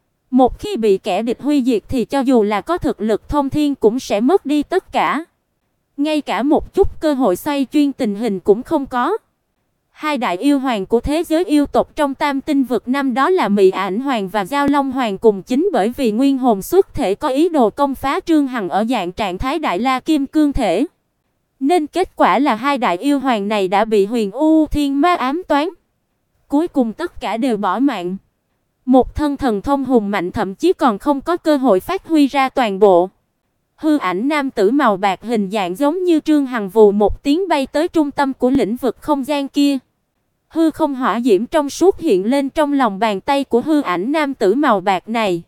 Một khi bị kẻ địch hủy diệt thì cho dù là có thực lực thông thiên cũng sẽ mất đi tất cả. Ngay cả một chút cơ hội xoay chuyên tình hình cũng không có. Hai đại yêu hoàng của thế giới yêu tộc trong Tam Tinh vực năm đó là Mị Ảnh Hoàng và Giao Long Hoàng, cùng chính bởi vì nguyên hồn xuất thể có ý đồ công phá Trương Hằng ở dạng trạng thái Đại La Kim Cương thể, nên kết quả là hai đại yêu hoàng này đã bị Huyền U Thiên Ma ám toán. Cuối cùng tất cả đều bỏ mạng. Một thân thần thông hùng mạnh thậm chí còn không có cơ hội phát huy ra toàn bộ. Hư ảnh nam tử màu bạc hình dạng giống như Trương Hằng vù một tiếng bay tới trung tâm của lĩnh vực không gian kia. Hư không hỏa diễm trong suốt hiện lên trong lòng bàn tay của hư ảnh nam tử màu bạc này.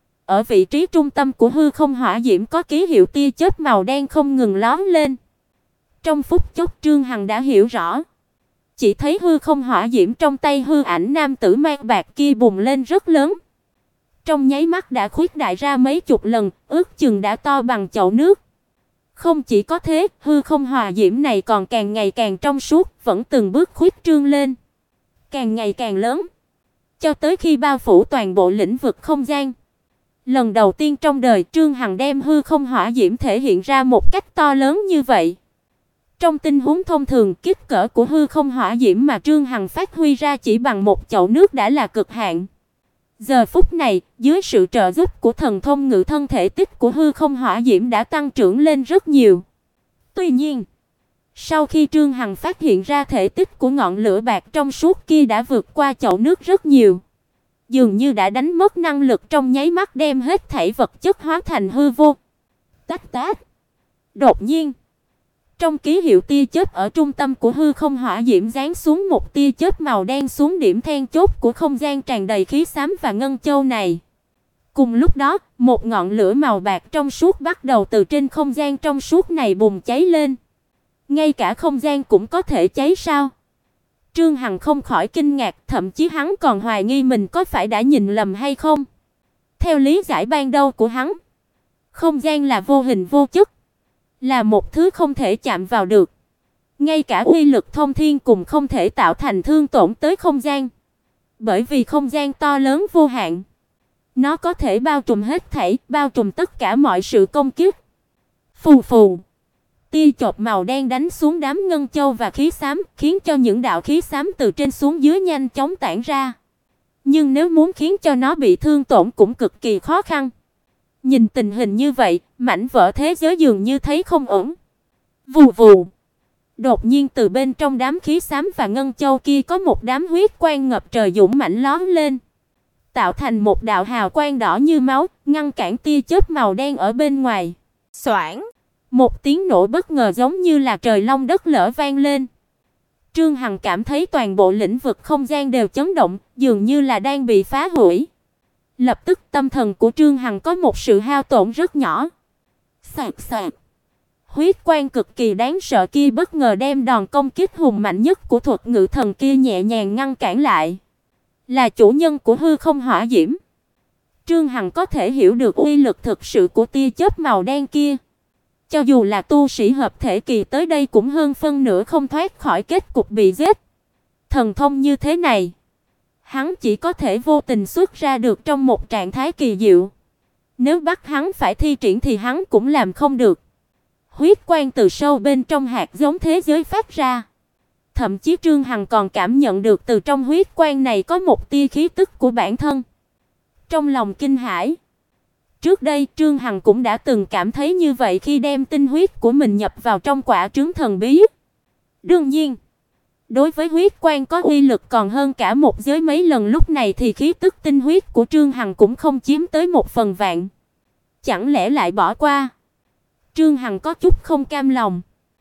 Ở vị trí trung tâm của hư không hỏa diễm có ký hiệu tia chớp màu đen không ngừng lóe lên. Trong phút chốc Trương Hằng đã hiểu rõ. Chỉ thấy hư không hỏa diễm trong tay hư ảnh nam tử mang bạc kia bùng lên rất lớn. Trong nháy mắt đã khuếch đại ra mấy chục lần, ước chừng đã to bằng chậu nước. Không chỉ có thế, hư không hỏa diễm này còn càng ngày càng trong suốt, vẫn từng bước khuếch trương lên, càng ngày càng lớn, cho tới khi bao phủ toàn bộ lĩnh vực không gian. Lần đầu tiên trong đời, Trương Hằng đem hư không hỏa diễm thể hiện ra một cách to lớn như vậy. Trong tình huống thông thường, kích cỡ của hư không hỏa diễm mà Trương Hằng phát huy ra chỉ bằng một chậu nước đã là cực hạn. Giờ phút này, dưới sự trợ giúp của thần thông ngự thân thể tích của hư không hỏa diễm đã tăng trưởng lên rất nhiều. Tuy nhiên, sau khi Trương Hằng phát hiện ra thể tích của ngọn lửa bạc trong suốt kia đã vượt qua chậu nước rất nhiều, dường như đã đánh mất năng lực, trong nháy mắt đem hết thảy vật chất hóa thành hư vô. Tách tách. Đột nhiên, trong ký hiệu tia chớp ở trung tâm của hư không hỏa diễm giáng xuống một tia chớp màu đen xuống điểm then chốt của không gian tràn đầy khí xám và ngân châu này. Cùng lúc đó, một ngọn lửa màu bạc trong suốt bắt đầu từ trên không gian trong suốt này bùng cháy lên. Ngay cả không gian cũng có thể cháy sao? Trương Hằng không khỏi kinh ngạc, thậm chí hắn còn hoài nghi mình có phải đã nhìn lầm hay không. Theo lý giải ban đầu của hắn, không gian là vô hình vô chất, là một thứ không thể chạm vào được. Ngay cả uy lực thông thiên cũng không thể tạo thành thương tổn tới không gian. Bởi vì không gian to lớn vô hạn, nó có thể bao trùm hết thảy, bao trùm tất cả mọi sự công kích. Phù phù. Tia chớp màu đen đánh xuống đám ngân châu và khí xám, khiến cho những đạo khí xám từ trên xuống dưới nhanh chóng tản ra. Nhưng nếu muốn khiến cho nó bị thương tổn cũng cực kỳ khó khăn. Nhìn tình hình như vậy, mảnh vỡ thế giới dường như thấy không ổn. Vù vù. Đột nhiên từ bên trong đám khí xám và ngân châu kia có một đám huyết quang ngập trời dũng mãnh lóe lên, tạo thành một đạo hào quang đỏ như máu, ngăn cản tia chớp màu đen ở bên ngoài. Xoảng, một tiếng nổ bất ngờ giống như là trời long đất lở vang lên. Trương Hằng cảm thấy toàn bộ lĩnh vực không gian đều chấn động, dường như là đang bị phá hủy. Lập tức tâm thần của Trương Hằng có một sự hao tổn rất nhỏ. Sạc sạc. Huyết quang cực kỳ đáng sợ kia bất ngờ đem đòn công kích hùng mạnh nhất của thuật ngự thần kia nhẹ nhàng ngăn cản lại. Là chủ nhân của hư không hỏa diễm, Trương Hằng có thể hiểu được uy lực thực sự của tia chớp màu đen kia. Cho dù là tu sĩ hợp thể kỳ tới đây cũng hơn phân nửa không thoát khỏi kết cục bị giết. Thần thông như thế này, hắn chỉ có thể vô tình xuất ra được trong một trạng thái kỳ diệu. Nếu bắt hắn phải thi triển thì hắn cũng làm không được. Huyết quang từ sâu bên trong hạt giống thế giới phát ra. Thậm chí Trương Hằng còn cảm nhận được từ trong huyết quang này có một tia khí tức của bản thân. Trong lòng kinh hãi. Trước đây Trương Hằng cũng đã từng cảm thấy như vậy khi đem tinh huyết của mình nhập vào trong quả trứng thần bí. Đương nhiên, đối với huyết quang có uy lực còn hơn cả một giới mấy lần, lúc này thì khí tức tinh huyết của Trương Hằng cũng không chiếm tới 1/1000. Chẳng lẽ lại bỏ qua? Trương Hằng có chút không cam lòng.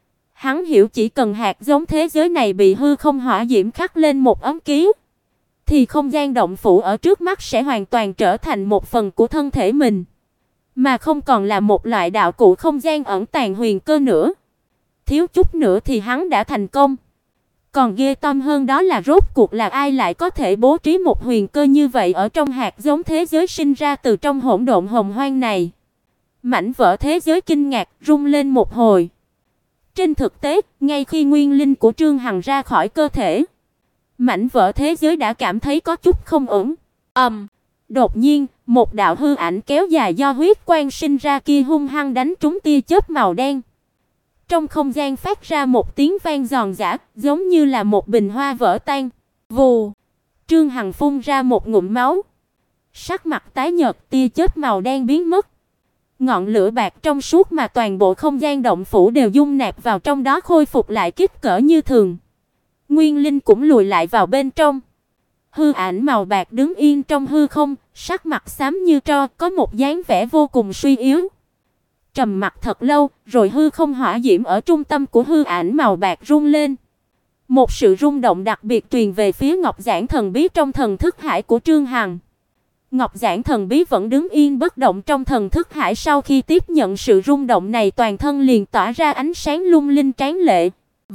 Hắn hiểu chỉ cần hạt giống thế giới này bị hư không hỏa diễm khắc lên một ấn ký, thì không gian động phủ ở trước mắt sẽ hoàn toàn trở thành một phần của thân thể mình, mà không còn là một loại đạo cụ không gian ẩn tàng huyền cơ nữa. Thiếu chút nữa thì hắn đã thành công. Còn ghê tởm hơn đó là rốt cuộc là ai lại có thể bố trí một huyền cơ như vậy ở trong hạt giống thế giới sinh ra từ trong hỗn độn hồng hoang này. Mảnh vỡ thế giới kinh ngạc rung lên một hồi. Trên thực tế, ngay khi nguyên linh của Trương Hằng ra khỏi cơ thể, mảnh vỡ thế giới đã cảm thấy có chút không ổn. Đột nhiên, một đạo hư ảnh kéo dài do huyết quang sinh ra kia hung hăng đánh trúng tia chớp màu đen. Trong không gian phát ra một tiếng vang giòn giã, giống như là một bình hoa vỡ tan. Vù! Trương Hằng phun ra một ngụm máu. Sắc mặt tái nhợt, tia chớp màu đen biến mất. Ngọn lửa bạc trong suốt mà toàn bộ không gian động phủ đều dung nạp vào trong đó khôi phục lại kích cỡ như thường. Nguyên linh cũng lùi lại vào bên trong. Hư ảnh màu bạc đứng yên trong hư không, sắc mặt xám như tro, có một dáng vẻ vô cùng suy yếu. Trầm mặc thật lâu, rồi hư không hỏa diễm ở trung tâm của hư ảnh màu bạc rung lên. Một sự rung động đặc biệt truyền về phía Ngọc Giản thần bí trong thần thức hải của Trương Hằng. Ngọc Giản thần bí vẫn đứng yên bất động trong thần thức hải, sau khi tiếp nhận sự rung động này toàn thân liền tỏa ra ánh sáng lung linh tráng lệ.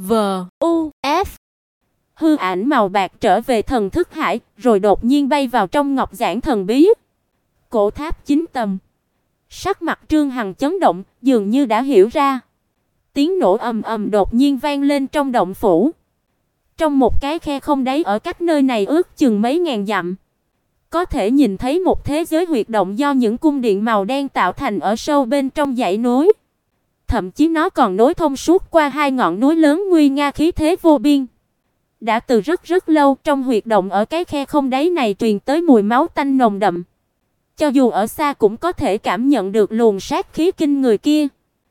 V.U.F. Hư ảnh màu bạc trở về thần thức hải, rồi đột nhiên bay vào trong Ngọc Giản thần bí. Cổ tháp 9 tầng. Sắc mặt Trương Hằng chấn động, dường như đã hiểu ra. Tiếng nổ ầm ầm đột nhiên vang lên trong động phủ. Trong một cái khe không đáy ở cách nơi này ước chừng mấy ngàn dặm, Có thể nhìn thấy một thế giới huyệt động do những cung điện màu đen tạo thành ở sâu bên trong dãy núi. Thậm chí nó còn nối thông suốt qua hai ngọn núi lớn nguy nga khí thế vô biên. Đã từ rất rất lâu, trong huyệt động ở cái khe không đáy này truyền tới mùi máu tanh nồng đậm. Cho dù ở xa cũng có thể cảm nhận được luồng sát khí kinh người kia.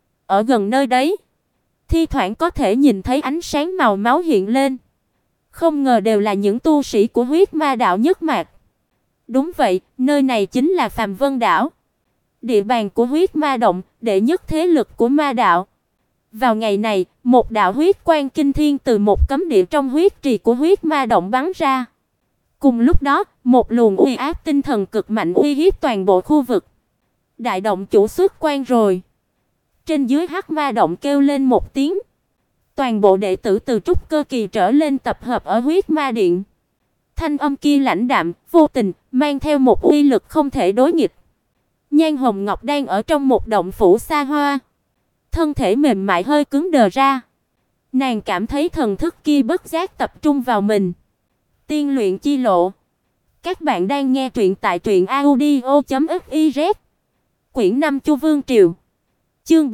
Ở gần nơi đấy, thi thoảng có thể nhìn thấy ánh sáng màu máu hiện lên. Không ngờ đều là những tu sĩ của huyết ma đạo nhất mạc. Đúng vậy, nơi này chính là Phàm Vân đảo, địa bàn của huyết ma động, đệ nhất thế lực của ma đạo. Vào ngày này, một đạo huyết quang kinh thiên từ một cấm địa trong huyết trì của huyết ma động bắn ra. Cùng lúc đó, một luồng uy áp tinh thần cực mạnh uy hiếp toàn bộ khu vực. Đại động chủ xuất quan rồi. Trên dưới hắc ma động kêu lên một tiếng. Toàn bộ đệ tử từ trúc cơ kỳ trở lên tập hợp ở huyết ma điện. Thanh âm kia lãnh đạm, vô tình, mang theo một uy lực không thể đối nghịch. Nhan Hồng Ngọc đang ở trong một động phủ xa hoa, thân thể mềm mại hơi cứng đờ ra. Nàng cảm thấy thần thức kia bất giác tập trung vào mình. Tiên luyện chi lộ. Các bạn đang nghe truyện tại truyệnaudio.fiz. Quyển 5 Chu Vương Triều. Chương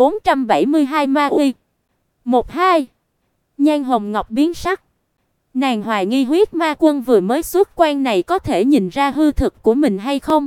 472 Ma Uy. 1-2. Nhan Hồng Ngọc biến sắc. Nàng hoài nghi huyết ma quân vừa mới xuất quan này có thể nhìn ra hư thực của mình hay không.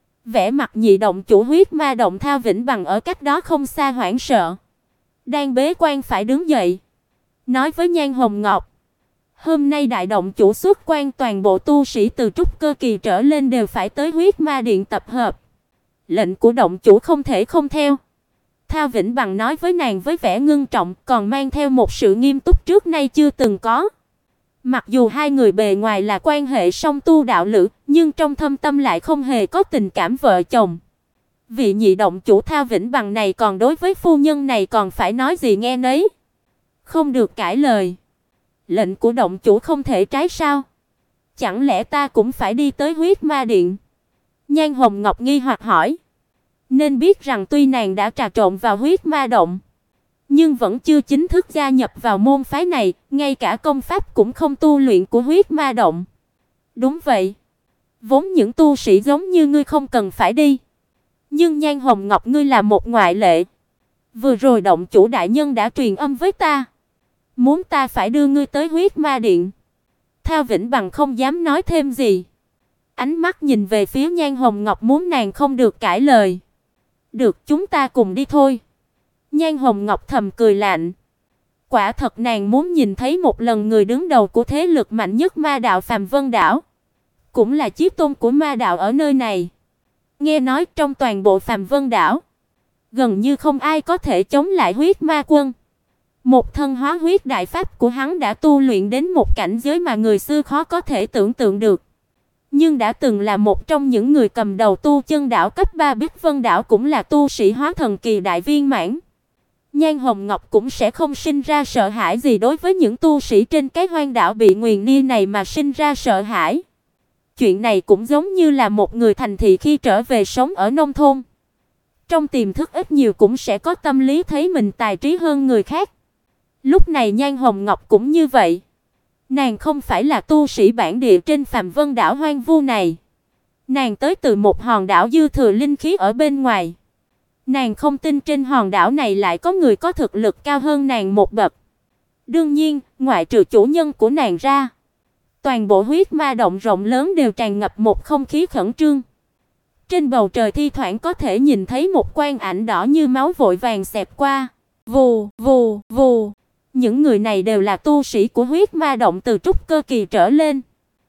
Vẻ mặt nhị động chủ huyết ma động Thao Vĩnh Bằng ở cách đó không xa hoảng sợ. Đang bế quan phải đứng dậy. Nói với Nhan Hồng Ngọc. Hôm nay đại động chủ xuất quan, toàn bộ tu sĩ từ trúc cơ kỳ trở lên đều phải tới huyết ma điện tập hợp. Lệnh của động chủ không thể không theo. Thao Vĩnh Bằng nói với nàng với vẻ ngưng trọng, còn mang theo một sự nghiêm túc trước nay chưa từng có. Mặc dù hai người bề ngoài là quan hệ song tu đạo lữ, nhưng trong thâm tâm lại không hề có tình cảm vợ chồng. Vị nhị động chủ Thao Vĩnh Bằng này còn đối với phu nhân này còn phải nói gì nghe nấy. Không được cãi lời. Lệnh của động chủ không thể trái sao? Chẳng lẽ ta cũng phải đi tới huyết ma điện? Nhan Hồng Ngọc nghi hoặc hỏi. Nên biết rằng tuy nàng đã trà trộn vào huyết ma động, nhưng vẫn chưa chính thức gia nhập vào môn phái này, ngay cả công pháp cũng không tu luyện của huyết ma động. Đúng vậy. Vốn những tu sĩ giống như ngươi không cần phải đi. Nhưng Nhan Hồng Ngọc ngươi là một ngoại lệ. Vừa rồi động chủ đại nhân đã truyền âm với ta, muốn ta phải đưa ngươi tới huyết ma điện. Thao Vĩnh Bằng không dám nói thêm gì. Ánh mắt nhìn về phía Nhan Hồng Ngọc muốn nàng không được cãi lời. Được, chúng ta cùng đi thôi. Nhan Hồng Ngọc thầm cười lạnh. Quả thật nàng muốn nhìn thấy một lần người đứng đầu của thế lực mạnh nhất ma đạo Phàm Vân đảo, cũng là chí tôn của ma đạo ở nơi này. Nghe nói trong toàn bộ Phàm Vân đảo, gần như không ai có thể chống lại huyết ma quân. Một thân hóa huyết đại pháp của hắn đã tu luyện đến một cảnh giới mà người xưa khó có thể tưởng tượng được. Nhưng đã từng là một trong những người cầm đầu tu chân đảo cấp 3 Bích Vân đảo, cũng là tu sĩ hóa thần kỳ đại viên mãn. Nhan Hồng Ngọc cũng sẽ không sinh ra sợ hãi gì đối với những tu sĩ trên cái hoang đảo bị nguyền nia này mà sinh ra sợ hãi. Chuyện này cũng giống như là một người thành thị khi trở về sống ở nông thôn. Trong tiềm thức ít nhiều cũng sẽ có tâm lý thấy mình tài trí hơn người khác. Lúc này Nhan Hồng Ngọc cũng như vậy. Nàng không phải là tu sĩ bản địa trên Phàm Vân đảo hoang vu này. Nàng tới từ một hòn đảo dư thừa linh khí ở bên ngoài. Nàng không tin trên hòn đảo này lại có người có thực lực cao hơn nàng một bậc. Đương nhiên, ngoại trừ chủ nhân của nàng ra, toàn bộ huyết ma động rộng lớn đều tràn ngập một không khí khẩn trương. Trên bầu trời thi thoảng có thể nhìn thấy một quang ảnh đỏ như máu vội vàng xẹt qua. Vù, vù, vù. Những người này đều là tu sĩ của huyết ma động từ trúc cơ kỳ trở lên.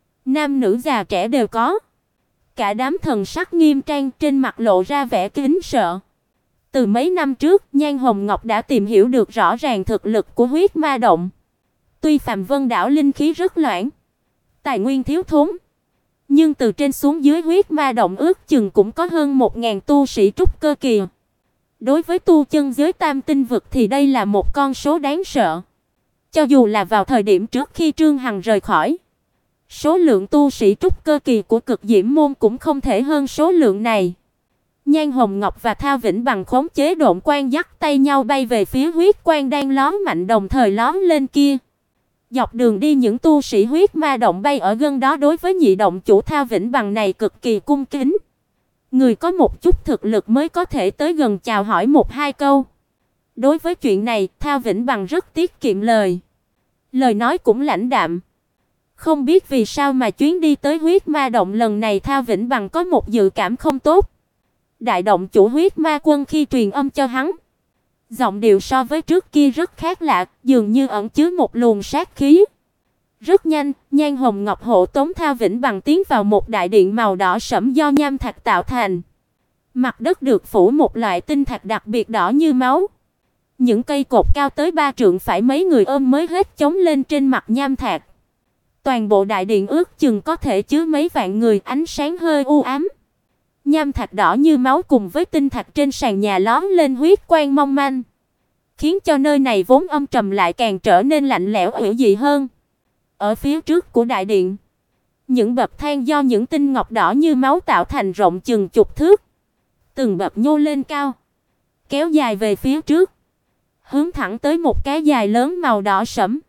Nam nữ già trẻ đều có. Cả đám thần sắc nghiêm trang, trên mặt lộ ra vẻ kính sợ. Từ mấy năm trước, Nhan Hồng Ngọc đã tìm hiểu được rõ ràng thực lực của huyết ma động. Tuy Phàm Vân đảo linh khí rất loãng, tài nguyên thiếu thốn, nhưng từ trên xuống dưới huyết ma động ước chừng cũng có hơn 1000 tu sĩ trúc cơ kỳ. Đối với tu chân giới tam tinh vực thì đây là một con số đáng sợ. Cho dù là vào thời điểm trước khi Trương Hằng rời khỏi, số lượng tu sĩ trúc cơ kỳ của Cực Diễm môn cũng không thể hơn số lượng này. Nhan Hồng Ngọc và Thao Vĩnh Bằng khống chế độn quang dắt tay nhau bay về phía huyết quang đang lóe mạnh đồng thời lóe lên kia. Dọc đường đi những tu sĩ huyết ma động bay ở gần đó đối với nhị động chủ Thao Vĩnh Bằng này cực kỳ cung kính. Người có một chút thực lực mới có thể tới gần chào hỏi một hai câu. Đối với chuyện này, Thao Vĩnh Bằng rất tiết kiệm lời. Lời nói cũng lãnh đạm. Không biết vì sao mà chuyến đi tới huyết ma động lần này Thao Vĩnh Bằng có một dự cảm không tốt. Đại động chủ huyết ma quân khi truyền âm cho hắn, giọng điệu so với trước kia rất khác lạ, dường như ẩn chứa một luồng sát khí. Rất nhanh, Nhan Hồng Ngọc hộ tống Thao Vĩnh Bằng tiến vào một đại điện màu đỏ sẫm do nham thạch tạo thành. Mặt đất được phủ một loại tinh thạch đặc biệt đỏ như máu. Những cây cột cao tới 3 trượng phải mấy người ôm mới hết chống lên trên mặt nham thạch. Toàn bộ đại điện ước chừng có thể chứa mấy vạn người, ánh sáng hơi u ám. Nham thạch đỏ như máu cùng với tinh thạch trên sàn nhà lóe lên huyết quang mong manh, khiến cho nơi này vốn âm trầm lại càng trở nên lạnh lẽo hữu dị hơn. Ở phía trước của đại điện, những bậc thang do những tinh ngọc đỏ như máu tạo thành rộng chừng chục thước, từng bậc nhô lên cao, kéo dài về phía trước, hướng thẳng tới một cái dài lớn màu đỏ sẫm.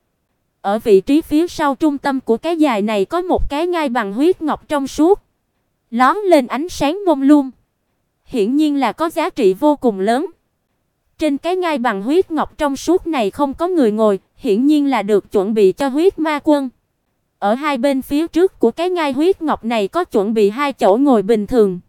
Ở vị trí phía sau trung tâm của cái dài này có một cái ngai bằng huyết ngọc trong suốt, lóe lên ánh sáng mông lung, hiển nhiên là có giá trị vô cùng lớn. Trên cái ngai bằng huyết ngọc trong suốt này không có người ngồi, hiển nhiên là được chuẩn bị cho huyết ma quân. Ở hai bên phía trước của cái ngai huyết ngọc này có chuẩn bị hai chỗ ngồi bình thường.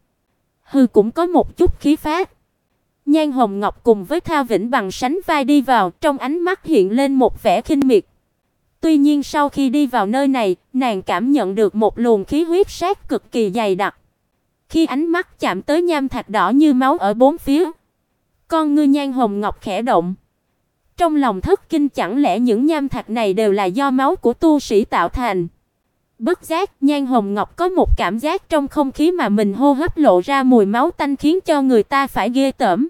Cũng có một chút khí phách. Nhan Hồng Ngọc cùng với Thao Vĩnh Bằng sánh vai đi vào, trong ánh mắt hiện lên một vẻ khinh miệt. Tuy nhiên sau khi đi vào nơi này, nàng cảm nhận được một luồng khí huyết sát cực kỳ dày đặc. Khi ánh mắt chạm tới nham thạch đỏ như máu ở bốn phía, con ngươi Nhan Hồng Ngọc khẽ động. Trong lòng thất kinh, chẳng lẽ những nham thạch này đều là do máu của tu sĩ tạo thành? Bất giác, Nhan Hồng Ngọc có một cảm giác trong không khí mà mình hô hấp lộ ra mùi máu tanh khiến cho người ta phải ghê tởm.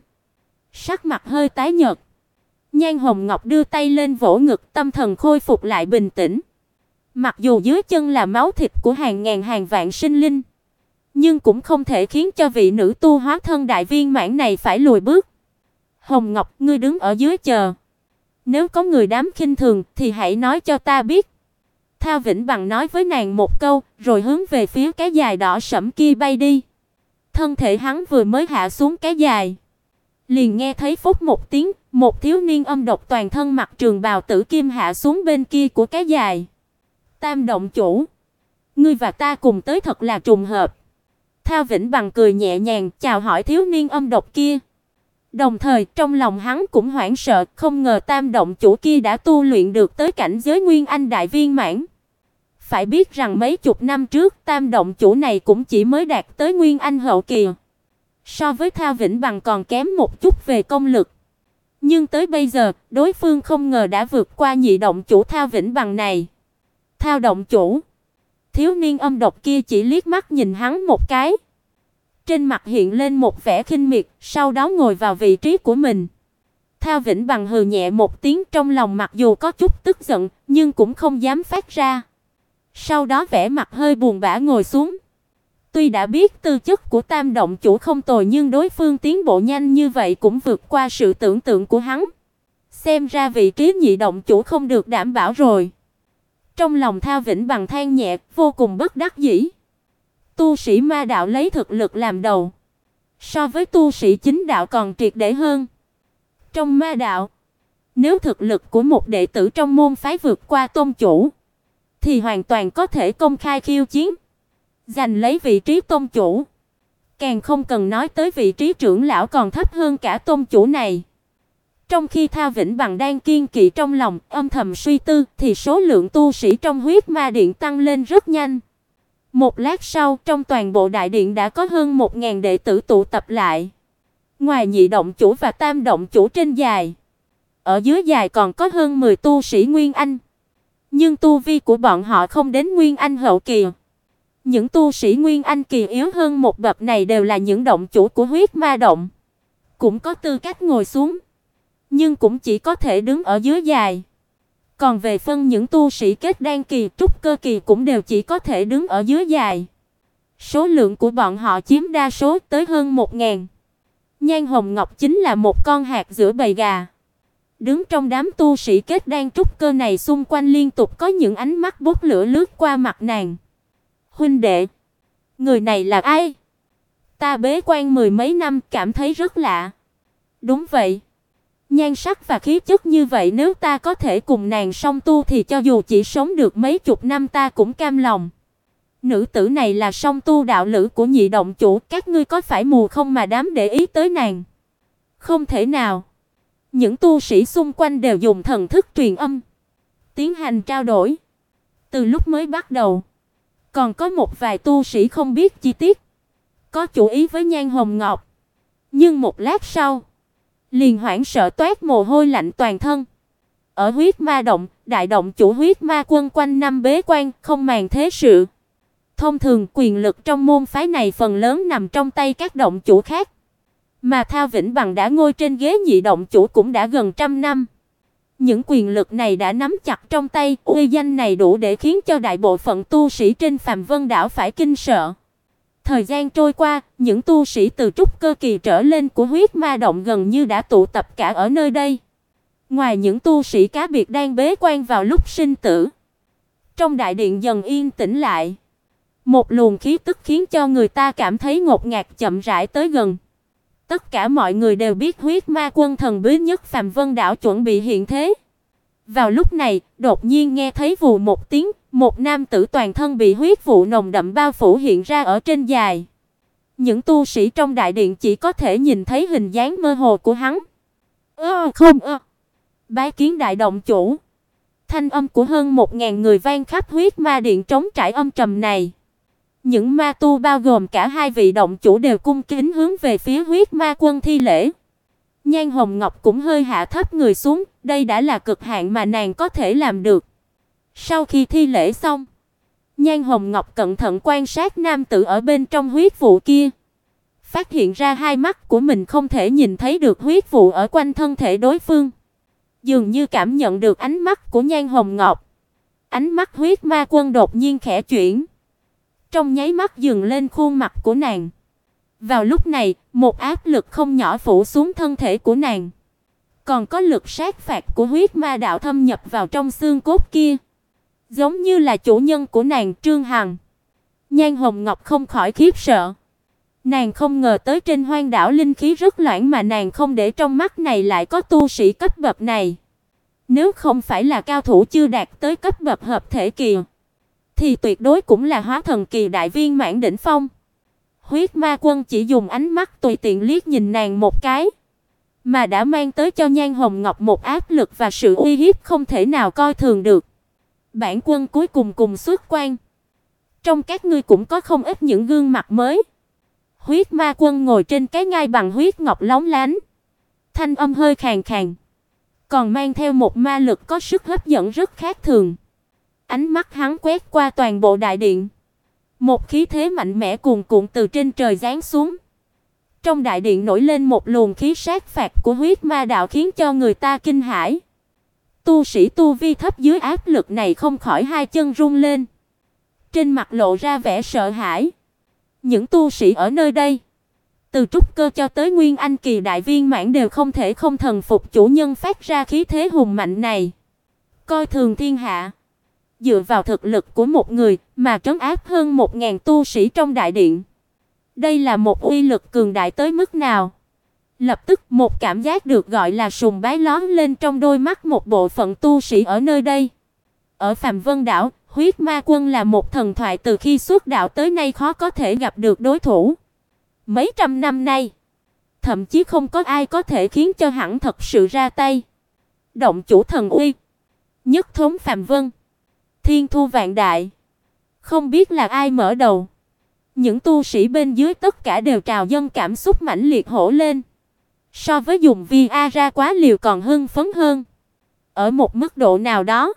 Sắc mặt hơi tái nhợt, Nhan Hồng Ngọc đưa tay lên vỗ ngực, tâm thần khôi phục lại bình tĩnh. Mặc dù dưới chân là máu thịt của hàng ngàn hàng vạn sinh linh, nhưng cũng không thể khiến cho vị nữ tu hóa thân đại viên mãn này phải lùi bước. Hồng Ngọc, ngươi đứng ở dưới chờ. Nếu có người dám khinh thường thì hãy nói cho ta biết. Thao Vĩnh Bằng nói với nàng một câu, rồi hướng về phía cái dài đỏ sẫm kia bay đi. Thân thể hắn vừa mới hạ xuống cái dài, liền nghe thấy phốc một tiếng, một thiếu niên âm độc toàn thân mặc trường bào tử kim hạ xuống bên kia của cái dài. Tam động chủ, ngươi và ta cùng tới thật là trùng hợp. Thao Vĩnh Bằng cười nhẹ nhàng chào hỏi thiếu niên âm độc kia. Đồng thời trong lòng hắn cũng hoảng sợ, không ngờ tam động chủ kia đã tu luyện được tới cảnh giới Nguyên Anh đại viên mãn. Phải biết rằng mấy chục năm trước tam động chủ này cũng chỉ mới đạt tới Nguyên Anh hậu kỳ. So với Thao Vĩnh Bằng còn kém một chút về công lực. Nhưng tới bây giờ, đối phương không ngờ đã vượt qua nhị động chủ Thao Vĩnh Bằng này. Thao động chủ. Thiếu niên âm độc kia chỉ liếc mắt nhìn hắn một cái. Trên mặt hiện lên một vẻ khinh miệt, sau đó ngồi vào vị trí của mình. Thao Vĩnh Bằng hừ nhẹ một tiếng, trong lòng mặc dù có chút tức giận, nhưng cũng không dám phát ra. Sau đó vẻ mặt hơi buồn bã ngồi xuống. Tuy đã biết tư chất của tam động chủ không tồi, nhưng đối phương tiến bộ nhanh như vậy cũng vượt qua sự tưởng tượng của hắn. Xem ra vị trí nhị động chủ không được đảm bảo rồi. Trong lòng Thao Vĩnh Bằng than nhẹ, vô cùng bất đắc dĩ. Tu sĩ ma đạo lấy thực lực làm đầu, so với tu sĩ chính đạo còn triệt để hơn. Trong ma đạo, nếu thực lực của một đệ tử trong môn phái vượt qua tôn chủ, thì hoàn toàn có thể công khai khiêu chiến, giành lấy vị trí tôn chủ. Càng không cần nói tới vị trí trưởng lão còn thấp hơn cả tôn chủ này. Trong khi Thao Vĩnh Bằng đang kiên kỵ trong lòng, âm thầm suy tư, thì số lượng tu sĩ trong huyết ma điện tăng lên rất nhanh. Một lát sau, trong toàn bộ đại điện đã có hơn 1000 đệ tử tụ tập lại. Ngoài nhị động chủ và tam động chủ trên dài, ở dưới dài còn có hơn 10 tu sĩ Nguyên Anh. Nhưng tu vi của bọn họ không đến Nguyên Anh hậu kỳ. Những tu sĩ Nguyên Anh kỳ yếu hơn một bậc này đều là những động chủ của huyết ma động, cũng có tư cách ngồi xuống, nhưng cũng chỉ có thể đứng ở dưới dài. Còn về phân những tu sĩ kết đan kỳ, trúc cơ kỳ cũng đều chỉ có thể đứng ở dưới dài. Số lượng của bọn họ chiếm đa số tới hơn 1000. Nhan Hồng Ngọc chính là một con hạt giữa bầy gà. Đứng trong đám tu sĩ kết đan trúc cơ này, xung quanh liên tục có những ánh mắt bốc lửa lướt qua mặt nàng. "Huynh đệ, người này là ai? Ta bế quan mười mấy năm, cảm thấy rất lạ." "Đúng vậy. Nhan sắc và khí chất như vậy, nếu ta có thể cùng nàng song tu thì cho dù chỉ sống được mấy chục năm ta cũng cam lòng." "Nữ tử này là song tu đạo lữ của Nhị động chủ, các ngươi có phải mù không mà dám để ý tới nàng?" "Không thể nào." Những tu sĩ xung quanh đều dùng thần thức truyền âm, tiến hành trao đổi. Từ lúc mới bắt đầu, còn có một vài tu sĩ không biết chi tiết, có chủ ý với Nhan Hồng Ngọc, nhưng một lát sau, liền hoảng sợ toát mồ hôi lạnh toàn thân. Ở huyết ma động, đại động chủ huyết ma quân quanh năm bế quan, không màng thế sự. Thông thường quyền lực trong môn phái này phần lớn nằm trong tay các động chủ khác. Mà Thao Vĩnh Bằng đã ngồi trên ghế Nhị động chủ cũng đã gần 100 năm. Những quyền lực này đã nắm chặt trong tay, uy danh này đủ để khiến cho đại bộ phận tu sĩ trên Phàm Vân đảo phải kinh sợ. Thời gian trôi qua, những tu sĩ từ trúc cơ kỳ trở lên của huyết ma động gần như đã tụ tập cả ở nơi đây. Ngoài những tu sĩ cá biệt đang bế quan vào lúc sinh tử, trong đại điện dần yên tĩnh lại. Một luồng khí tức khiến cho người ta cảm thấy ngột ngạt chậm rãi tới gần. Tất cả mọi người đều biết huyết ma quân thần bí nhất Phàm Vân đảo chuẩn bị hiện thế. Vào lúc này, đột nhiên nghe thấy vù một tiếng, một nam tử toàn thân bị huyết vụ nồng đậm bao phủ hiện ra ở trên dài. Những tu sĩ trong đại điện chỉ có thể nhìn thấy hình dáng mơ hồ của hắn. Bái kiến đại động chủ." Thanh âm của hơn 1000 người vang khắp huyết ma điện trống trải âm trầm này. Những ma tu bao gồm cả hai vị động chủ đều cung kính hướng về phía huyết ma quân thi lễ. Nhan Hồng Ngọc cũng hơi hạ thấp người xuống, đây đã là cực hạn mà nàng có thể làm được. Sau khi thi lễ xong, Nhan Hồng Ngọc cẩn thận quan sát nam tử ở bên trong huyết vụ kia, phát hiện ra hai mắt của mình không thể nhìn thấy được huyết vụ ở quanh thân thể đối phương. Dường như cảm nhận được ánh mắt của Nhan Hồng Ngọc, ánh mắt huyết ma quân đột nhiên khẽ chuyển, trong nháy mắt dừng lên khuôn mặt của nàng. Vào lúc này, một áp lực không nhỏ phủ xuống thân thể của nàng. Còn có lực sát phạt của huyết ma đạo thâm nhập vào trong xương cốt kia, giống như là chủ nhân của nàng Trương Hằng. Nhan Hồng Ngọc không khỏi khiếp sợ. Nàng không ngờ tới trên hoang đảo linh khí rất loãng mà nàng không để trong mắt này lại có tu sĩ cấp bậc này. Nếu không phải là cao thủ chưa đạt tới cấp bậc hợp thể kỳ, thì tuyệt đối cũng là hóa thần kỳ đại viên mãn đỉnh phong. Huyết ma quân chỉ dùng ánh mắt tùy tiện liếc nhìn nàng một cái, mà đã mang tới cho Nhan Hồng Ngọc một áp lực và sự uy hiếp không thể nào coi thường được. Bản quân cuối cùng cùng xuất quan. Trong các ngươi cũng có không ít những gương mặt mới. Huyết ma quân ngồi trên cái ngai bằng huyết ngọc lóng lánh, thanh âm hơi khàn khàn, còn mang theo một ma lực có sức hấp dẫn rất khác thường. Ánh mắt hắn quét qua toàn bộ đại điện, một khí thế mạnh mẽ cuồn cuộn từ trên trời giáng xuống. Trong đại điện nổi lên một luồng khí sát phạt của huyết ma đạo khiến cho người ta kinh hãi. Tu sĩ tu vi thấp dưới áp lực này không khỏi hai chân run lên, trên mặt lộ ra vẻ sợ hãi. Những tu sĩ ở nơi đây, từ trúc cơ cho tới nguyên anh kỳ đại viên mãn đều không thể không thần phục chủ nhân phát ra khí thế hùng mạnh này. Coi thường thiên hạ, dựa vào thực lực của một người mà trấn áp hơn 1000 tu sĩ trong đại điện. Đây là một uy lực cường đại tới mức nào? Lập tức một cảm giác được gọi là sùng bái lóe lên trong đôi mắt một bộ phận tu sĩ ở nơi đây. Ở Phàm Vân đảo, huyết ma quân là một thần thoại từ khi xuất đạo tới nay khó có thể gặp được đối thủ. Mấy trăm năm nay, thậm chí không có ai có thể khiến cho hắn thật sự ra tay. Động chủ thần uy, nhất thống Phàm Vân, thiên thu vạn đại. Không biết là ai mở đầu, những tu sĩ bên dưới tất cả đều trào dâng cảm xúc mãnh liệt hổ lên. So với dùng Viagra quá liều còn hưng phấn hơn. Ở một mức độ nào đó,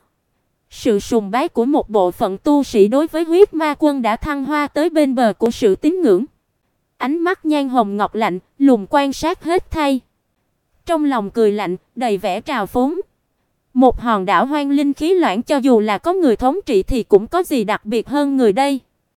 sự sùng bái của một bộ phận tu sĩ đối với huyết ma quân đã thăng hoa tới bên bờ của sự tín ngưỡng. Ánh mắt Nhan Hồng Ngọc lạnh lùng quan sát hết thảy. Trong lòng cười lạnh, đầy vẻ trào phúng. Một hòn đảo hoang linh khí loãng cho dù là có người thống trị thì cũng có gì đặc biệt hơn người đây.